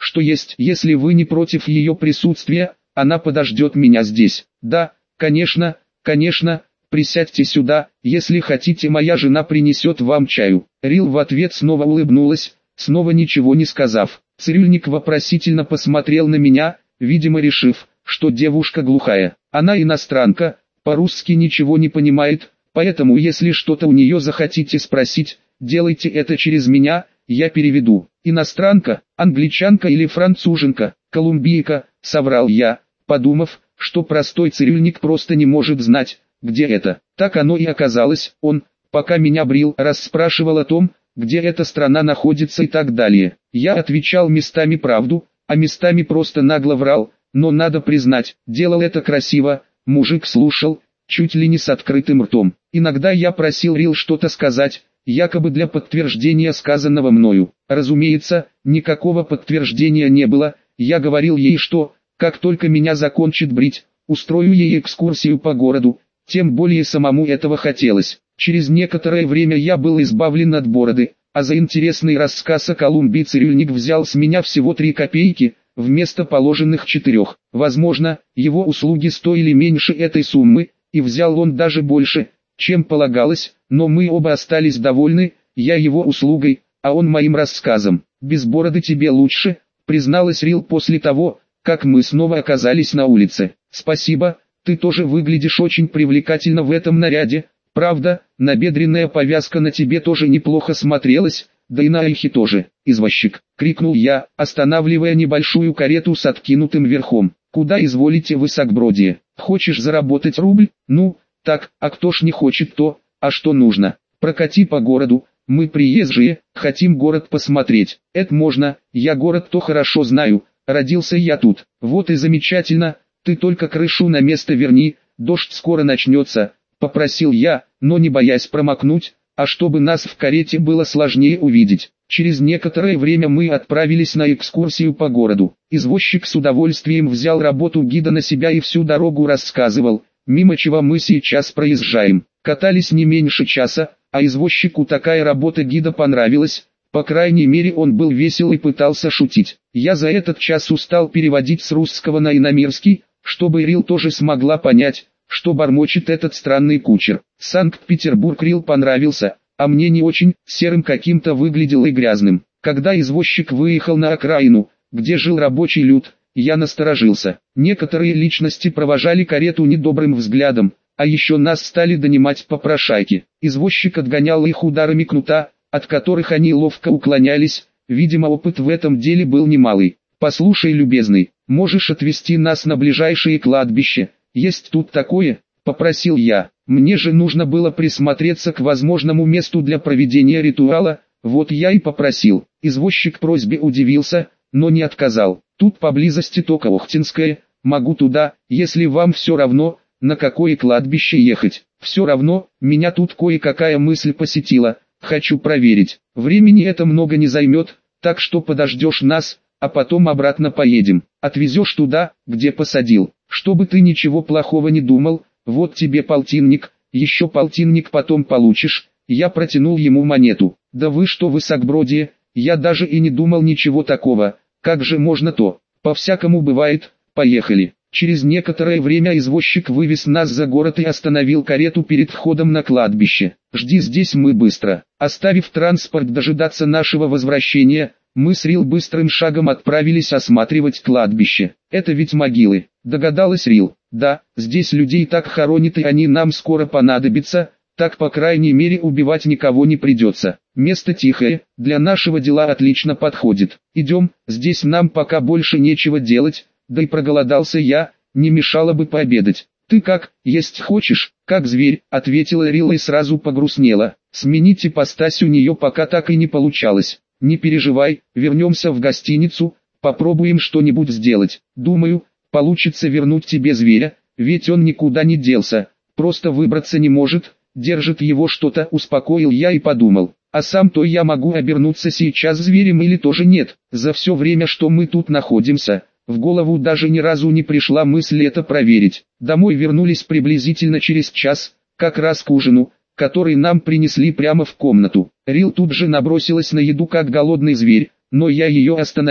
A: что есть, если вы не против ее присутствия, она подождет меня здесь. Да, конечно, конечно, присядьте сюда, если хотите, моя жена принесет вам чаю. Рил в ответ снова улыбнулась, снова ничего не сказав. Цирюльник вопросительно посмотрел на меня, видимо решив, что девушка глухая. Она иностранка, по-русски ничего не понимает, поэтому если что-то у нее захотите спросить, делайте это через меня, я переведу. Иностранка, англичанка или француженка, колумбийка, соврал я, подумав, что простой цирюльник просто не может знать, где это. Так оно и оказалось. Он, пока меня брил, расспрашивал о том, где эта страна находится и так далее. Я отвечал местами правду, а местами просто нагло врал, но надо признать, делал это красиво. Мужик слушал, чуть ли не с открытым ртом. Иногда я просил Рил что-то сказать, якобы для подтверждения сказанного мною. Разумеется, никакого подтверждения не было. Я говорил ей, что, как только меня закончит брить, устрою ей экскурсию по городу, тем более самому этого хотелось. Через некоторое время я был избавлен от бороды, а за интересный рассказ о Колумбии цирюльник взял с меня всего 3 копейки, вместо положенных 4. Возможно, его услуги стоили меньше этой суммы, и взял он даже больше, чем полагалось, но мы оба остались довольны, я его услугой, а он моим рассказом. «Без бороды тебе лучше», призналась Рил после того, как мы снова оказались на улице. «Спасибо, ты тоже выглядишь очень привлекательно в этом наряде, правда, набедренная повязка на тебе тоже неплохо смотрелась, да и на Альхе тоже». «Извозчик!» — крикнул я, останавливая небольшую карету с откинутым верхом. «Куда изволите вы, сагбродие? Хочешь заработать рубль? Ну, так, а кто ж не хочет-то, а что нужно? Прокати по городу, мы приезжие, хотим город посмотреть». «Это можно, я город-то хорошо знаю, родился я тут». «Вот и замечательно, ты только крышу на место верни, дождь скоро начнется», — попросил я, но не боясь промокнуть, а чтобы нас в карете было сложнее увидеть. Через некоторое время мы отправились на экскурсию по городу. Извозчик с удовольствием взял работу гида на себя и всю дорогу рассказывал, мимо чего мы сейчас проезжаем. Катались не меньше часа, а извозчику такая работа гида понравилась, по крайней мере он был весел и пытался шутить. Я за этот час устал переводить с русского на иномирский, чтобы Рил тоже смогла понять, что бормочет этот странный кучер. Санкт-Петербург Рил понравился, а мне не очень, серым каким-то выглядел и грязным. Когда извозчик выехал на окраину, где жил рабочий люд, я насторожился. Некоторые личности провожали карету недобрым взглядом, а еще нас стали донимать попрошайки. Извозчик отгонял их ударами кнута, от которых они ловко уклонялись, видимо опыт в этом деле был немалый. «Послушай, любезный, можешь отвезти нас на ближайшее кладбище, есть тут такое?» — попросил я. Мне же нужно было присмотреться к возможному месту для проведения ритуала, вот я и попросил. Извозчик просьбе удивился, но не отказал. «Тут поблизости только Охтинское, могу туда, если вам все равно, на какое кладбище ехать». «Все равно, меня тут кое-какая мысль посетила, хочу проверить. Времени это много не займет, так что подождешь нас, а потом обратно поедем. Отвезешь туда, где посадил. Чтобы ты ничего плохого не думал, вот тебе полтинник, еще полтинник потом получишь». Я протянул ему монету. «Да вы что, вы сагбродие, я даже и не думал ничего такого, как же можно-то, по-всякому бывает, поехали». Через некоторое время извозчик вывез нас за город и остановил карету перед входом на кладбище. «Жди здесь, мы быстро». Оставив транспорт дожидаться нашего возвращения, мы с Рил быстрым шагом отправились осматривать кладбище. «Это ведь могилы», — догадалась Рил. «Да, здесь людей так хоронят и они нам скоро понадобятся, так по крайней мере убивать никого не придется. Место тихое, для нашего дела отлично подходит. Идем, здесь нам пока больше нечего делать, да и проголодался я, не мешало бы пообедать». «Ты как, есть хочешь?» «Как зверь», — ответила Рил и сразу погрустнела. Сменить ипостась у нее пока так и не получалось. «Не переживай, вернемся в гостиницу, попробуем что-нибудь сделать. Думаю, получится вернуть тебе зверя, ведь он никуда не делся, просто выбраться не может, держит его что-то», — успокоил я и подумал. А сам-то я могу обернуться сейчас зверем или тоже нет. За все время, что мы тут находимся, в голову даже ни разу не пришла мысль это проверить. Домой вернулись приблизительно через час, как раз к ужину, который нам принесли прямо в комнату. Рил тут же набросилась на еду как голодный зверь, но я ее остановил.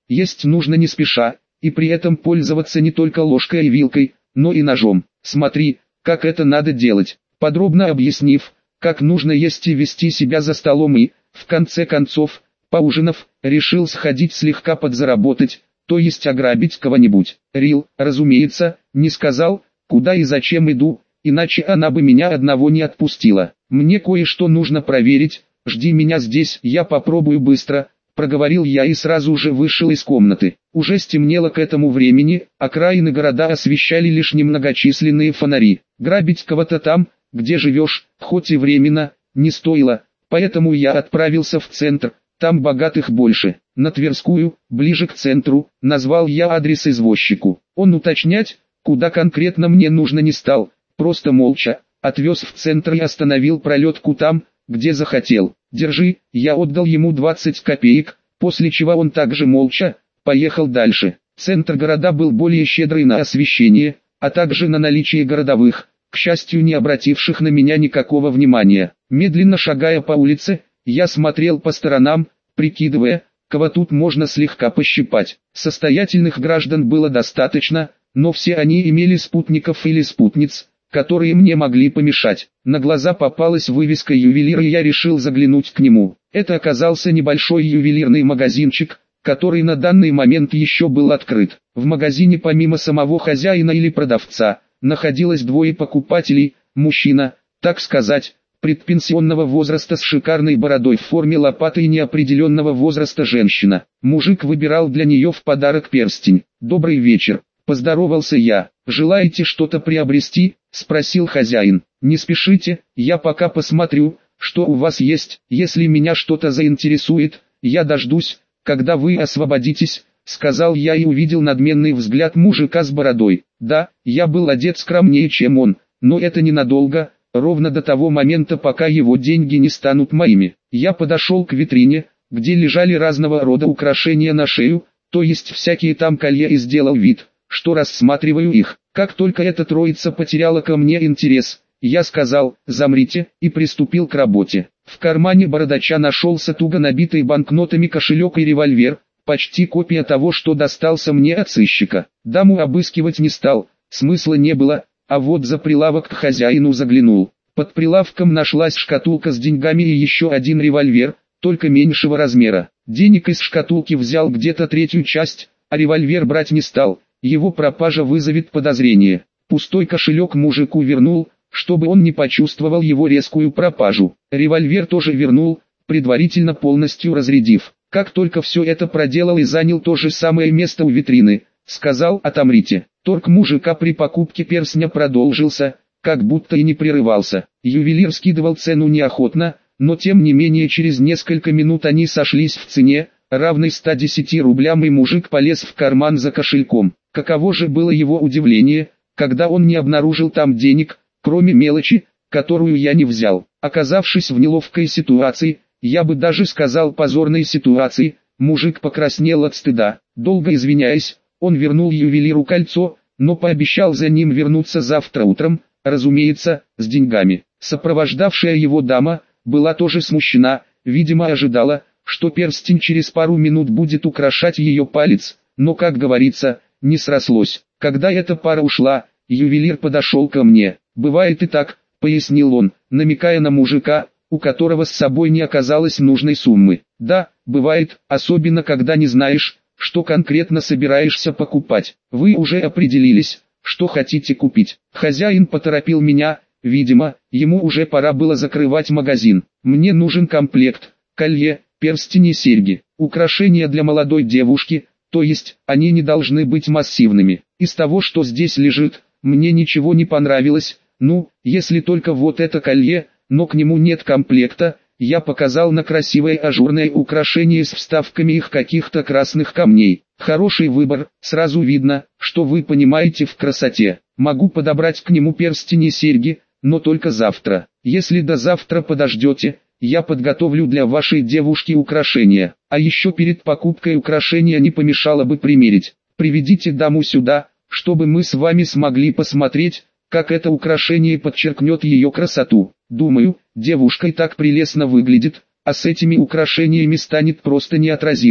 A: Есть нужно не спеша, и при этом пользоваться не только ложкой и вилкой, но и ножом. Смотри, как это надо делать. Подробно объяснив, как нужно есть и вести себя за столом и, в конце концов, поужинав, решил сходить слегка подзаработать, то есть ограбить кого-нибудь. Рил, разумеется, не сказал, куда и зачем иду, иначе она бы меня одного не отпустила. Мне кое-что нужно проверить, жди меня здесь, я попробую быстро, проговорил я и сразу же вышел из комнаты. Уже стемнело к этому времени, окраины города освещали лишь немногочисленные фонари. Грабить кого-то там, где живешь, хоть и временно, не стоило, поэтому я отправился в центр, там богатых больше. На Тверскую, ближе к центру, назвал я адрес извозчику. Он уточнять, куда конкретно мне нужно не стал, просто молча отвез в центр и остановил пролетку там, где захотел. Держи, я отдал ему 20 копеек, после чего он также молча поехал дальше. Центр города был более щедрый на освещение, а также на наличие городовых, к счастью не обративших на меня никакого внимания. Медленно шагая по улице, я смотрел по сторонам, прикидывая, кого тут можно слегка пощипать. Состоятельных граждан было достаточно, но все они имели спутников или спутниц, которые мне могли помешать. На глаза попалась вывеска ювелира и я решил заглянуть к нему. Это оказался небольшой ювелирный магазинчик, который на данный момент еще был открыт. В магазине помимо самого хозяина или продавца, находилось двое покупателей, мужчина, так сказать, предпенсионного возраста с шикарной бородой в форме лопаты и неопределенного возраста женщина. Мужик выбирал для нее в подарок перстень. «Добрый вечер», — поздоровался я. «Желаете что-то приобрести?» — спросил хозяин. «Не спешите, я пока посмотрю, что у вас есть. Если меня что-то заинтересует, я дождусь, когда вы освободитесь», — сказал я и увидел надменный взгляд мужика с бородой. Да, я был одет скромнее, чем он, но это ненадолго, ровно до того момента, пока его деньги не станут моими. Я подошел к витрине, где лежали разного рода украшения на шею, то есть всякие там колье, и сделал вид, что рассматриваю их. Как только эта троица потеряла ко мне интерес, я сказал «замрите» и приступил к работе. В кармане бородача нашелся туго набитый банкнотами кошелек и револьвер, почти копия того, что достался мне от сыщика. Даму обыскивать не стал, смысла не было, а вот за прилавок к хозяину заглянул. Под прилавком нашлась шкатулка с деньгами и еще один револьвер, только меньшего размера. Денег из шкатулки взял где-то третью часть, а револьвер брать не стал, его пропажа вызовет подозрение. Пустой кошелек мужику вернул, чтобы он не почувствовал его резкую пропажу. Револьвер тоже вернул, предварительно полностью разрядив. Как только все это проделал и занял то же самое место у витрины, сказал «отомрите». Торг мужика при покупке перстня продолжился, как будто и не прерывался. Ювелир скидывал цену неохотно, но тем не менее через несколько минут они сошлись в цене, равной 110 рублям, и мужик полез в карман за кошельком. Каково же было его удивление, когда он не обнаружил там денег, кроме мелочи, которую я не взял. Оказавшись в неловкой ситуации, я бы даже сказал позорной ситуации, мужик покраснел от стыда. Долго извиняясь, он вернул ювелиру кольцо, но пообещал за ним вернуться завтра утром, разумеется, с деньгами. Сопровождавшая его дама была тоже смущена, видимо ожидала, что перстень через пару минут будет украшать ее палец, но, как говорится, не срослось. Когда эта пара ушла, ювелир подошел ко мне. «Бывает и так», — пояснил он, намекая на мужика, у которого с собой не оказалось нужной суммы. «Да, бывает, особенно когда не знаешь, что конкретно собираешься покупать. Вы уже определились, что хотите купить». Хозяин поторопил меня, видимо, ему уже пора было закрывать магазин. «Мне нужен комплект, колье, перстень и серьги, украшения для молодой девушки, то есть, они не должны быть массивными. Из того, что здесь лежит, мне ничего не понравилось, ну, если только вот это колье, но к нему нет комплекта». Я показал на красивое ажурное украшение с вставками их каких-то красных камней. «Хороший выбор, сразу видно, что вы понимаете в красоте. Могу подобрать к нему перстень и серьги, но только завтра. Если до завтра подождете, я подготовлю для вашей девушки украшения. А еще перед покупкой украшения не помешало бы примерить. Приведите даму сюда, чтобы мы с вами смогли посмотреть, как это украшение подчеркнет ее красоту. Думаю, девушка и так прелестно выглядит, а с этими украшениями станет просто неотразимой».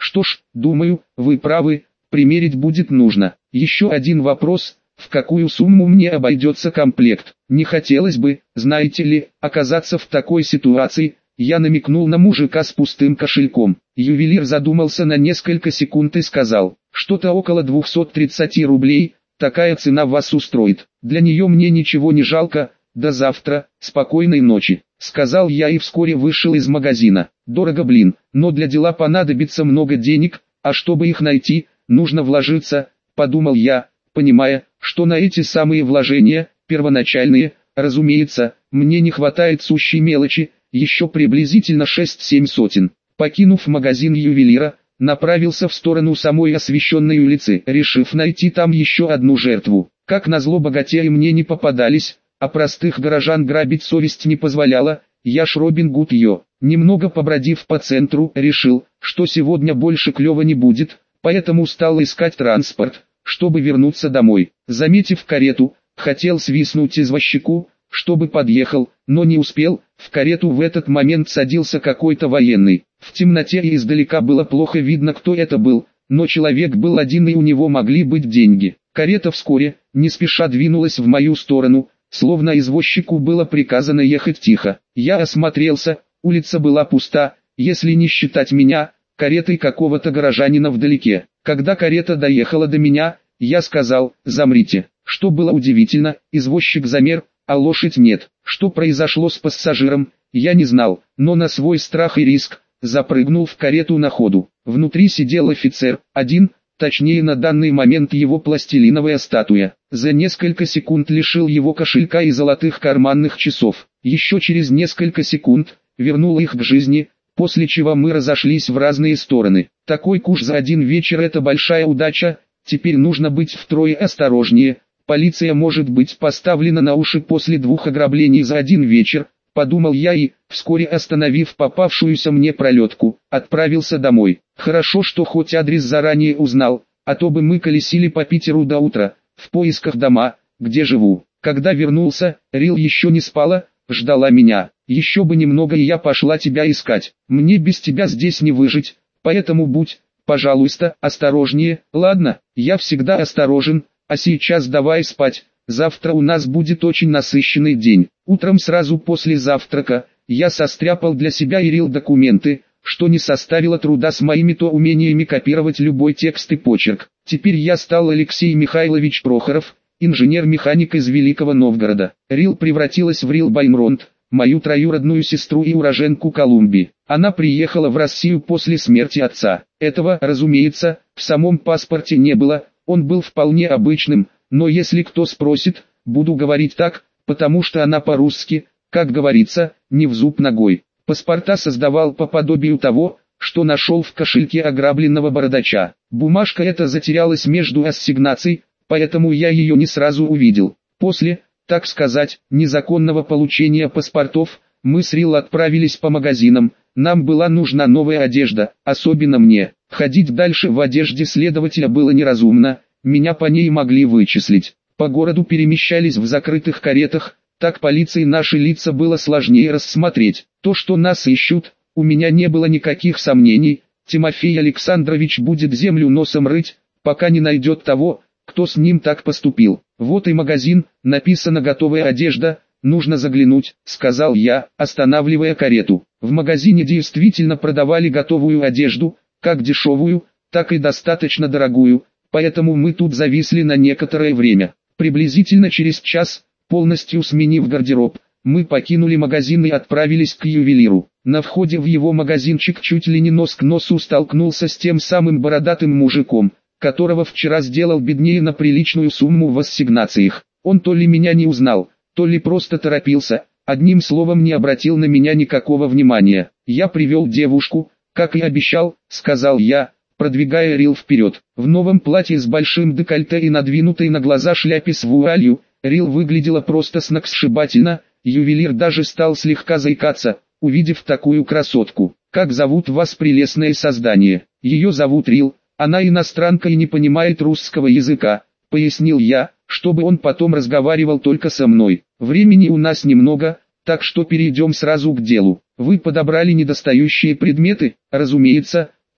A: Что ж, думаю, вы правы, примерить будет нужно. Еще один вопрос, в какую сумму мне обойдется комплект? Не хотелось бы, знаете ли, оказаться в такой ситуации. Я намекнул на мужика с пустым кошельком. Ювелир задумался на несколько секунд и сказал, что-то около 230 рублей, такая цена вас устроит. Для нее мне ничего не жалко, до завтра, спокойной ночи, сказал я и вскоре вышел из магазина. Дорого блин, но для дела понадобится много денег, а чтобы их найти, нужно вложиться, подумал я, понимая, что на эти самые вложения, первоначальные, разумеется, мне не хватает сущей мелочи, еще приблизительно 6-7 сотен. Покинув магазин ювелира, направился в сторону самой освещенной улицы, решив найти там еще одну жертву. Как назло, богатеи мне не попадались, а простых горожан грабить совесть не позволяла. Я ж Робин Гуд ее. Немного побродив по центру, решил, что сегодня больше клёва не будет, поэтому стал искать транспорт, чтобы вернуться домой. Заметив карету, хотел свистнуть извозчику, чтобы подъехал, но не успел. В карету в этот момент садился какой-то военный. В темноте и издалека было плохо видно, кто это был, но человек был один и у него могли быть деньги. Карета вскоре, не спеша двинулась в мою сторону, словно извозчику было приказано ехать тихо. Я осмотрелся, улица была пуста, если не считать меня, каретой какого-то горожанина вдалеке. Когда карета доехала до меня, я сказал: «Замрите». Что было удивительно, извозчик замер, а лошадь нет. Что произошло с пассажиром, я не знал, но на свой страх и риск запрыгнул в карету на ходу. Внутри сидел офицер, один, точнее на данный момент его пластилиновая статуя. За несколько секунд лишил его кошелька и золотых карманных часов. Еще через несколько секунд вернул их к жизни, после чего мы разошлись в разные стороны. Такой куш за один вечер — это большая удача, теперь нужно быть втрое осторожнее. Полиция может быть поставлена на уши после 2 ограблений за один вечер, подумал я и, вскоре остановив попавшуюся мне пролетку, отправился домой. Хорошо, что хоть адрес заранее узнал, а то бы мы колесили по Питеру до утра, в поисках дома, где живу. Когда вернулся, Рил еще не спала, ждала меня. Еще бы немного и я пошла тебя искать. Мне без тебя здесь не выжить, поэтому будь, пожалуйста, осторожнее. Ладно, я всегда осторожен. А сейчас давай спать, завтра у нас будет очень насыщенный день. Утром сразу после завтрака, я состряпал для себя и Рил документы, что не составило труда с моими-то умениями копировать любой текст и почерк. Теперь я стал Алексей Михайлович Прохоров, инженер-механик из Великого Новгорода. Рил превратилась в Рил Баймронт, мою троюродную сестру и уроженку Колумбии. Она приехала в Россию после смерти отца. Этого, разумеется, в самом паспорте не было. Он был вполне обычным, но если кто спросит, буду говорить так, потому что она по-русски, как говорится, не в зуб ногой. Паспорта создавал по подобию того, что нашел в кошельке ограбленного бородача. Бумажка эта затерялась между ассигнаций, поэтому я ее не сразу увидел. После, так сказать, незаконного получения паспортов, мы с Рил отправились по магазинам. Нам была нужна новая одежда, особенно мне. Ходить дальше в одежде следователя было неразумно, меня по ней могли вычислить. По городу перемещались в закрытых каретах, так полиции наши лица было сложнее рассмотреть. То, что нас ищут, у меня не было никаких сомнений. Тимофей Александрович будет землю носом рыть, пока не найдет того, кто с ним так поступил. Вот и магазин, написано «Готовая одежда», нужно заглянуть, сказал я, останавливая карету. В магазине действительно продавали готовую одежду, как дешевую, так и достаточно дорогую, поэтому мы тут зависли на некоторое время. Приблизительно через час, полностью сменив гардероб, мы покинули магазин и отправились к ювелиру. На входе в его магазинчик чуть ли не нос к носу столкнулся с тем самым бородатым мужиком, которого вчера сделал беднее на приличную сумму в ассигнациях. Он то ли меня не узнал, то ли просто торопился, одним словом не обратил на меня никакого внимания. Я привел девушку, как и обещал, сказал я, продвигая Рил вперед. В новом платье с большим декольте и надвинутой на глаза шляпе с вуалью, Рил выглядела просто сногсшибательно, ювелир даже стал слегка заикаться, увидев такую красотку. «Как зовут вас, прелестное создание?» «Ее зовут Рил, она иностранка и не понимает русского языка», пояснил я, чтобы он потом разговаривал только со мной. «Времени у нас немного, так что перейдем сразу к делу. Вы подобрали недостающие предметы?» «Разумеется,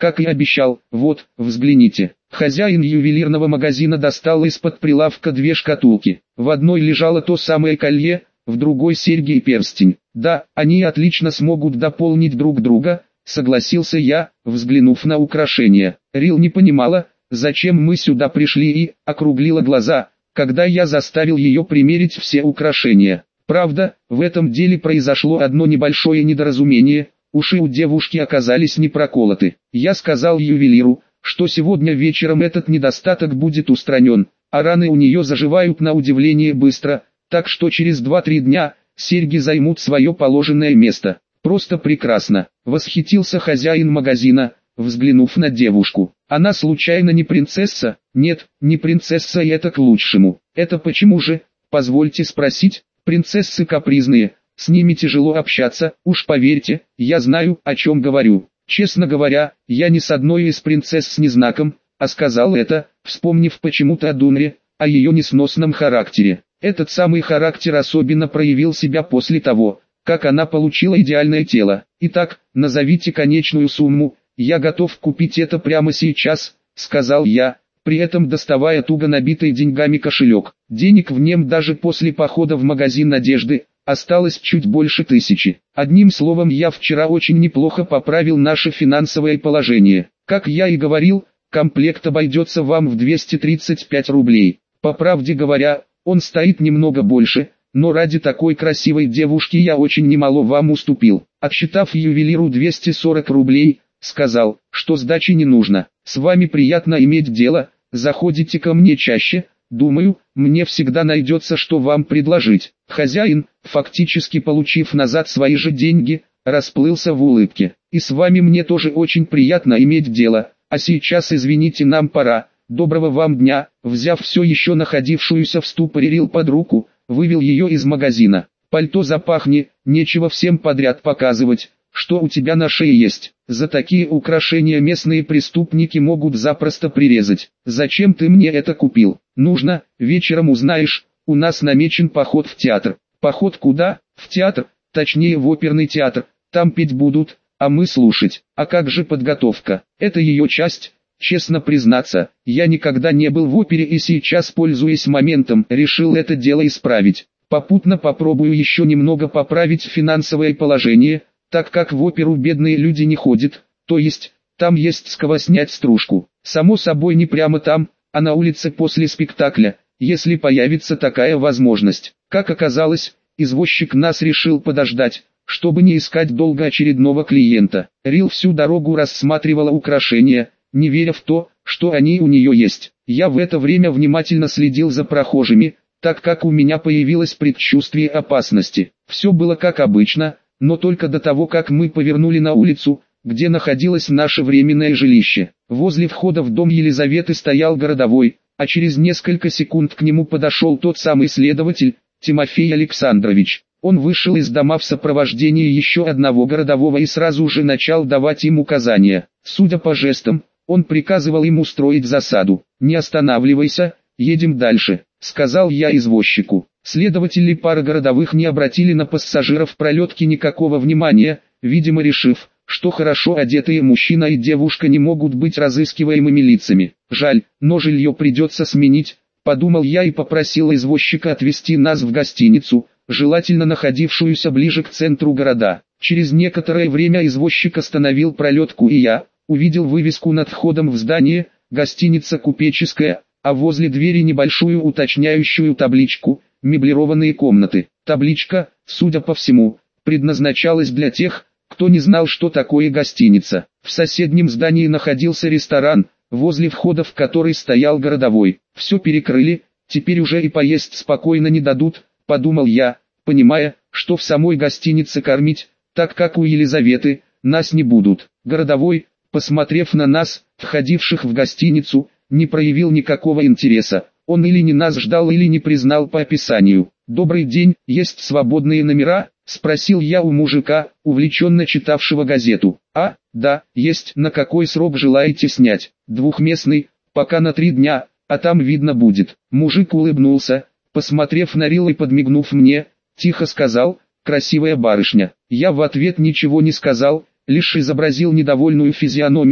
A: как и обещал. Вот, взгляните. Хозяин ювелирного магазина достал из-под прилавка две шкатулки. В одной лежало то самое колье, в другой серьги и перстень. Да, они отлично смогут дополнить друг друга, согласился я, взглянув на украшения. Рил не понимала, зачем мы сюда пришли, и округлила глаза, когда я заставил ее примерить все украшения. Правда, в этом деле произошло одно небольшое недоразумение, уши у девушки оказались не проколоты. Я сказал ювелиру, что сегодня вечером этот недостаток будет устранен, а раны у нее заживают на удивление быстро, так что через 2-3 дня серьги займут свое положенное место. Просто прекрасно, восхитился хозяин магазина, взглянув на девушку. Она случайно не принцесса? Нет, не принцесса, и это к лучшему. Это почему же, позвольте спросить? Принцессы капризные, с ними тяжело общаться, уж поверьте, я знаю, о чем говорю. Честно говоря, я не с одной из принцесс с незнаком, а сказал это, вспомнив почему-то о Дунре, о ее несносном характере. Этот самый характер особенно проявил себя после того, как она получила идеальное тело. Итак, назовите конечную сумму, я готов купить это прямо сейчас, сказал я, при этом доставая туго набитый деньгами кошелек. Денег в нем даже после похода в магазин одежды осталось чуть больше 1000. Одним словом, я вчера очень неплохо поправил наше финансовое положение. Как я и говорил, комплект обойдется вам в 235 рублей. По правде говоря, он стоит немного больше, но ради такой красивой девушки я очень немало вам уступил. Отсчитав ювелиру 240 рублей, сказал, что сдачи не нужно. С вами приятно иметь дело, заходите ко мне чаще, думаю, мне всегда найдется, что вам предложить. Хозяин, фактически получив назад свои же деньги, расплылся в улыбке. И с вами мне тоже очень приятно иметь дело, а сейчас извините, нам пора. Доброго вам дня. Взяв все еще находившуюся в ступоре Рил под руку, вывел ее из магазина. Пальто запахни, нечего всем подряд показывать, что у тебя на шее есть. За такие украшения местные преступники могут запросто прирезать. Зачем ты мне это купил? Нужно, вечером узнаешь, у нас намечен поход в театр. Поход куда? В театр, точнее в оперный театр. Там петь будут, а мы слушать. А как же подготовка? Это ее часть. Честно признаться, я никогда не был в опере и сейчас, пользуясь моментом, решил это дело исправить. Попутно попробую еще немного поправить финансовое положение, так как в оперу бедные люди не ходят, то есть, там есть с кого снять стружку. Само собой не прямо там, а на улице после спектакля, если появится такая возможность. Как оказалось, извозчик нас решил подождать, чтобы не искать долго очередного клиента. Рил всю дорогу рассматривала украшения, не веря в то, что они у нее есть. Я в это время внимательно следил за прохожими, так как у меня появилось предчувствие опасности. Все было как обычно, но только до того, как мы повернули на улицу, где находилось наше временное жилище. Возле входа в дом Елизаветы стоял городовой, а через несколько секунд к нему подошел тот самый следователь, Тимофей Александрович. Он вышел из дома в сопровождении еще одного городового и сразу же начал давать им указания. Судя по жестам, он приказывал им устроить засаду. «Не останавливайся, едем дальше», — сказал я извозчику. Следователи и пара городовых не обратили на пассажиров пролетки никакого внимания, видимо решив, что хорошо одетые мужчина и девушка не могут быть разыскиваемыми лицами. Жаль, но жилье придется сменить, подумал я и попросил извозчика отвезти нас в гостиницу, желательно находившуюся ближе к центру города. Через некоторое время извозчик остановил пролетку, и я увидел вывеску над входом в здание, гостиница «Купеческая», а возле двери небольшую уточняющую табличку «Меблированные комнаты». Табличка, судя по всему, предназначалась для тех, кто не знал, что такое гостиница. В соседнем здании находился ресторан, возле входа в который стоял городовой. Все перекрыли, теперь уже и поесть спокойно не дадут, подумал я, понимая, что в самой гостинице кормить, так как у Елизаветы, нас не будут. Городовой, посмотрев на нас, входивших в гостиницу, не проявил никакого интереса. Он или не нас ждал, или не признал по описанию. «Добрый день, есть свободные номера?» — спросил я у мужика, увлеченно читавшего газету. «А, да, есть. На какой срок желаете снять?» «Двухместный, пока на 3 дня, а там видно будет». Мужик улыбнулся, посмотрев на Рил и подмигнув мне, тихо сказал: «Красивая барышня». Я в ответ ничего не сказал, лишь изобразил недовольную физиономию,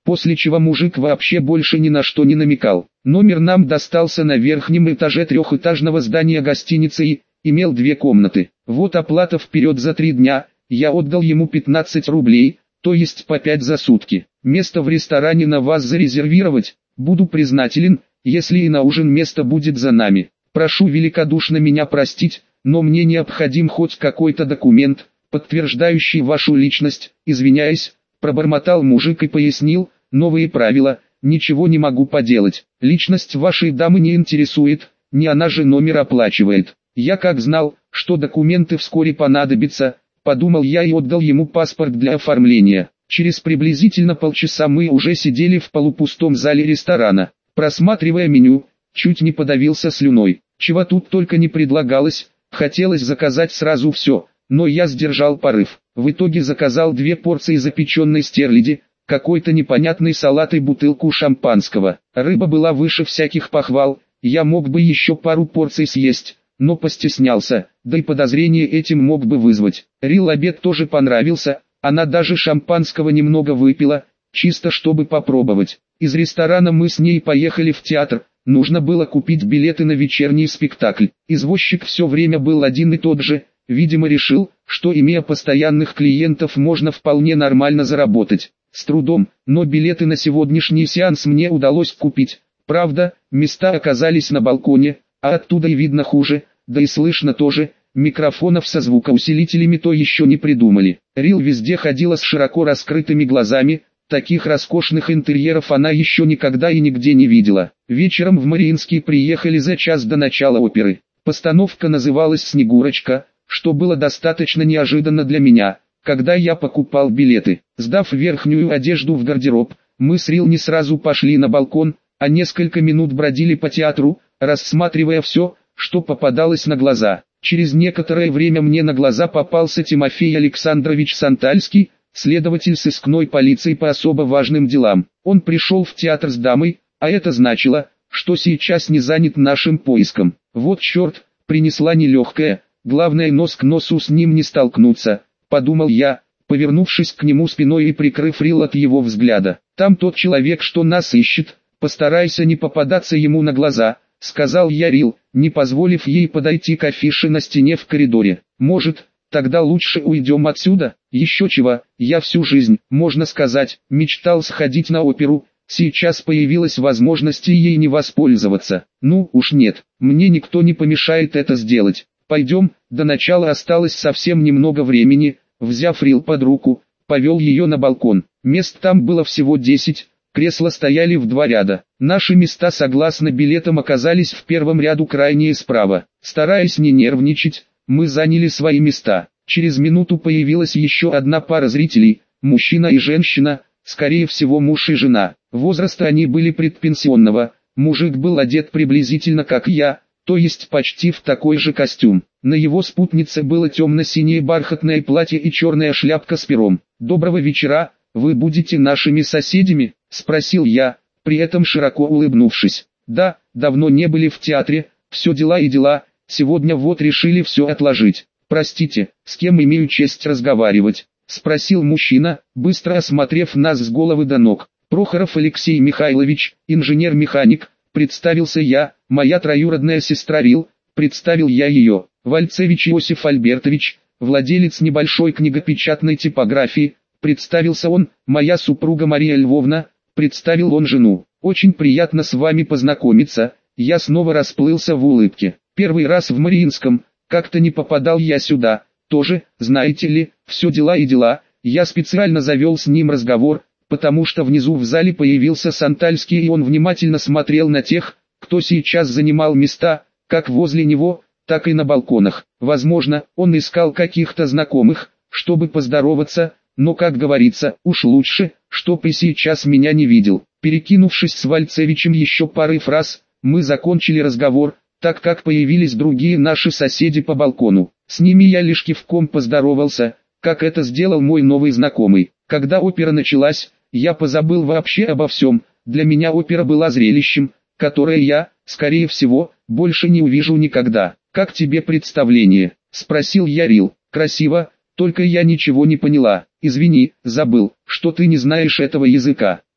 A: после чего мужик вообще больше ни на что не намекал. Номер нам достался на верхнем этаже трехэтажного здания гостиницы и имел 2 комнаты. Вот оплата вперед за 3 дня, я отдал ему 15 рублей, то есть по 5 за сутки. Место в ресторане на вас зарезервировать, буду признателен, если и на ужин место будет за нами. Прошу великодушно меня простить, но мне необходим хоть какой-то документ, подтверждающий вашу личность. Извиняюсь, пробормотал мужик и пояснил: новые правила, ничего не могу поделать. Личность вашей дамы не интересует, не она же номер оплачивает. Я как знал, что документы вскоре понадобятся, подумал я и отдал ему паспорт для оформления. Через приблизительно полчаса мы уже сидели в полупустом зале ресторана, просматривая меню, чуть не подавился слюной. Чего тут только не предлагалось, хотелось заказать сразу все, но я сдержал порыв. В итоге заказал 2 порции запеченной стерляди, какой-то непонятный салат и бутылку шампанского. Рыба была выше всяких похвал, я мог бы еще пару порций съесть, но постеснялся, да и подозрение этим мог бы вызвать. Рил обед тоже понравился, она даже шампанского немного выпила, чисто чтобы попробовать. Из ресторана мы с ней поехали в театр, нужно было купить билеты на вечерний спектакль. Извозчик все время был один и тот же, видимо решил, что имея постоянных клиентов можно вполне нормально заработать. С трудом, но билеты на сегодняшний сеанс мне удалось купить. Правда, места оказались на балконе, а оттуда и видно хуже, да и слышно тоже. Микрофонов со звукоусилителями то еще не придумали. Рил везде ходила с широко раскрытыми глазами, таких роскошных интерьеров она еще никогда и нигде не видела. Вечером в Мариинский приехали за час до начала оперы. Постановка называлась «Снегурочка», что было достаточно неожиданно для меня, когда я покупал билеты. Сдав верхнюю одежду в гардероб, мы с Рил не сразу пошли на балкон, а несколько минут бродили по театру, рассматривая все, что попадалось на глаза. Через некоторое время мне на глаза попался Тимофей Александрович Сантальский, следователь сыскной полиции по особо важным делам. Он пришел в театр с дамой, а это значило, что сейчас не занят нашим поиском. Вот черт, принесла нелегкая, главное нос к носу с ним не столкнуться, подумал я, повернувшись к нему спиной и прикрыв Рил от его взгляда. Там тот человек, что нас ищет, постарайся не попадаться ему на глаза, сказал я Рил, не позволив ей подойти к афише на стене в коридоре. Может, тогда лучше уйдем отсюда? Еще чего, я всю жизнь, можно сказать, мечтал сходить на оперу, сейчас появилась возможность ей не воспользоваться. Ну уж нет, мне никто не помешает это сделать. Пойдем, до начала осталось совсем немного времени. Взяв Рил под руку, повел ее на балкон. Мест там было всего 10. Кресла стояли в 2 ряда. Наши места согласно билетам оказались в первом ряду крайнее справа. Стараясь не нервничать, мы заняли свои места. Через минуту появилась еще одна пара зрителей, мужчина и женщина, скорее всего муж и жена. Возраста они были предпенсионного, мужик был одет приблизительно как я, то есть почти в такой же костюм. На его спутнице было темно-синее бархатное платье и черная шляпка с пером. «Доброго вечера, вы будете нашими соседями?» — спросил я, при этом широко улыбнувшись. «Да, давно не были в театре, все дела и дела, сегодня вот решили все отложить. Простите, с кем имею честь разговаривать?» — спросил мужчина, быстро осмотрев нас с головы до ног. «Прохоров Алексей Михайлович, инженер-механик», — представился я. «Моя троюродная сестра Рил», — представил я ее. «Вальцевич Иосиф Альбертович, владелец небольшой книгопечатной типографии», — представился он. «Моя супруга Мария Львовна», — представил он жену. «Очень приятно с вами познакомиться». Я снова расплылся в улыбке. «Первый раз в Мариинском, как-то не попадал я сюда, тоже, знаете ли, все дела и дела». Я специально завел с ним разговор, потому что внизу в зале появился Сантальский, и он внимательно смотрел на тех, кто сейчас занимал места, как возле него, так и на балконах. Возможно, он искал каких-то знакомых, чтобы поздороваться, но, как говорится, уж лучше, чтоб и сейчас меня не видел. Перекинувшись с Вальцевичем еще парой фраз, мы закончили разговор, так как появились другие наши соседи по балкону. С ними я лишь кивком поздоровался, как это сделал мой новый знакомый. Когда опера началась, я позабыл вообще обо всем. Для меня опера была зрелищем, которое я, скорее всего, больше не увижу никогда. «Как тебе представление?» — спросил я Рил. «Красиво, только я ничего не поняла. Извини, забыл, что ты не знаешь этого языка».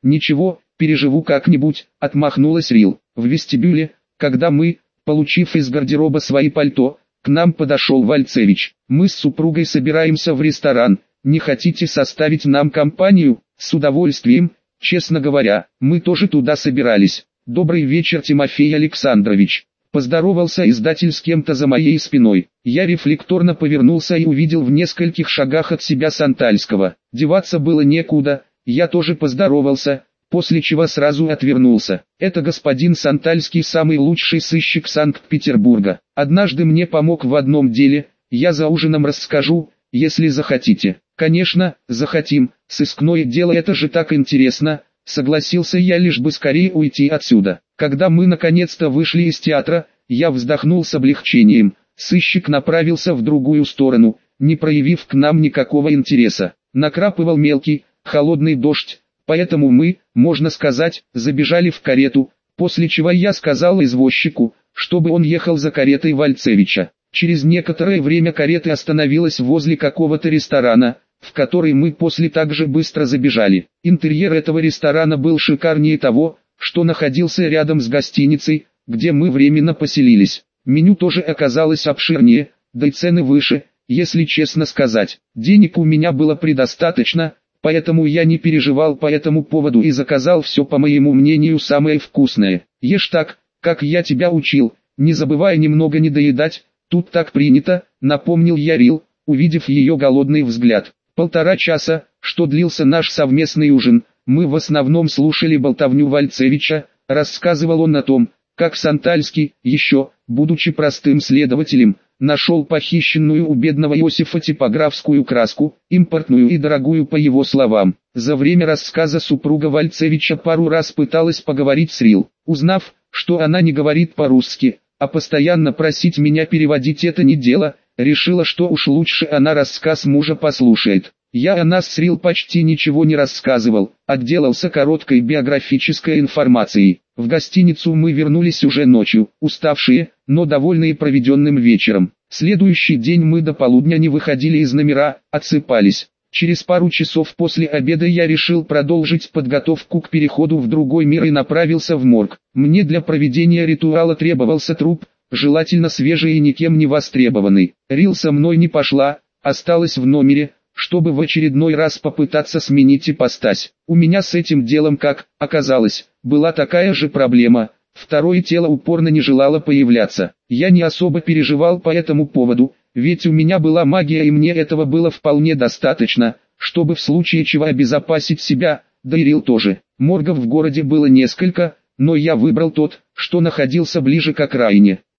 A: «Ничего, переживу как-нибудь», — отмахнулась Рил. В вестибюле, когда мы, получив из гардероба свои пальто, к нам подошел Вальцевич. «Мы с супругой собираемся в ресторан, не хотите составить нам компанию?» «С удовольствием, честно говоря, мы тоже туда собирались». «Добрый вечер, Тимофей Александрович». Поздоровался издатель с кем-то за моей спиной. Я рефлекторно повернулся и увидел в нескольких шагах от себя Сантальского. Деваться было некуда, я тоже поздоровался, после чего сразу отвернулся. Это господин Сантальский, самый лучший сыщик Санкт-Петербурга. Однажды мне помог в одном деле, я за ужином расскажу, если захотите. Конечно, захотим, сыскное дело, это же так интересно. Согласился я, лишь бы скорее уйти отсюда. Когда мы наконец-то вышли из театра, я вздохнул с облегчением. Сыщик направился в другую сторону, не проявив к нам никакого интереса. Накрапывал мелкий, холодный дождь, поэтому мы, можно сказать, забежали в карету, после чего я сказал извозчику, чтобы он ехал за каретой Вальцевича. Через некоторое время карета остановилась возле какого-то ресторана, в который мы после так же быстро забежали. Интерьер этого ресторана был шикарнее того, что находился рядом с гостиницей, где мы временно поселились. Меню тоже оказалось обширнее, да и цены выше, если честно сказать. Денег у меня было предостаточно, поэтому я не переживал по этому поводу и заказал все, по моему мнению, самое вкусное. Ешь так, как я тебя учил, не забывай немного не доедать, тут так принято, напомнил я Рил, увидев ее голодный взгляд. 1,5 часа, что длился наш совместный ужин, мы в основном слушали болтовню Вальцевича, рассказывал он о том, как Сантальский, еще, будучи простым следователем, нашел похищенную у бедного Иосифа типографскую краску, импортную и дорогую по его словам. За время рассказа супруга Вальцевича пару раз пыталась поговорить с Рил. Узнав, что она не говорит по-русски, а постоянно просить меня переводить это не дело, решила, что уж лучше она рассказ мужа послушает. Я о нас с Рил почти ничего не рассказывал, отделался короткой биографической информацией. В гостиницу мы вернулись уже ночью, уставшие, но довольные проведенным вечером. Следующий день мы до полудня не выходили из номера, отсыпались. Через пару часов после обеда я решил продолжить подготовку к переходу в другой мир и направился в морг. Мне для проведения ритуала требовался труп, желательно свежий и никем не востребованный. Рил со мной не пошла, осталась в номере, чтобы в очередной раз попытаться сменить ипостась. У меня с этим делом, как оказалось, была такая же проблема. Второе тело упорно не желало появляться. Я не особо переживал по этому поводу, ведь у меня была магия и мне этого было вполне достаточно, чтобы в случае чего обезопасить себя, да и Рил тоже. Моргов в городе было несколько, но я выбрал тот, что находился ближе к окраине.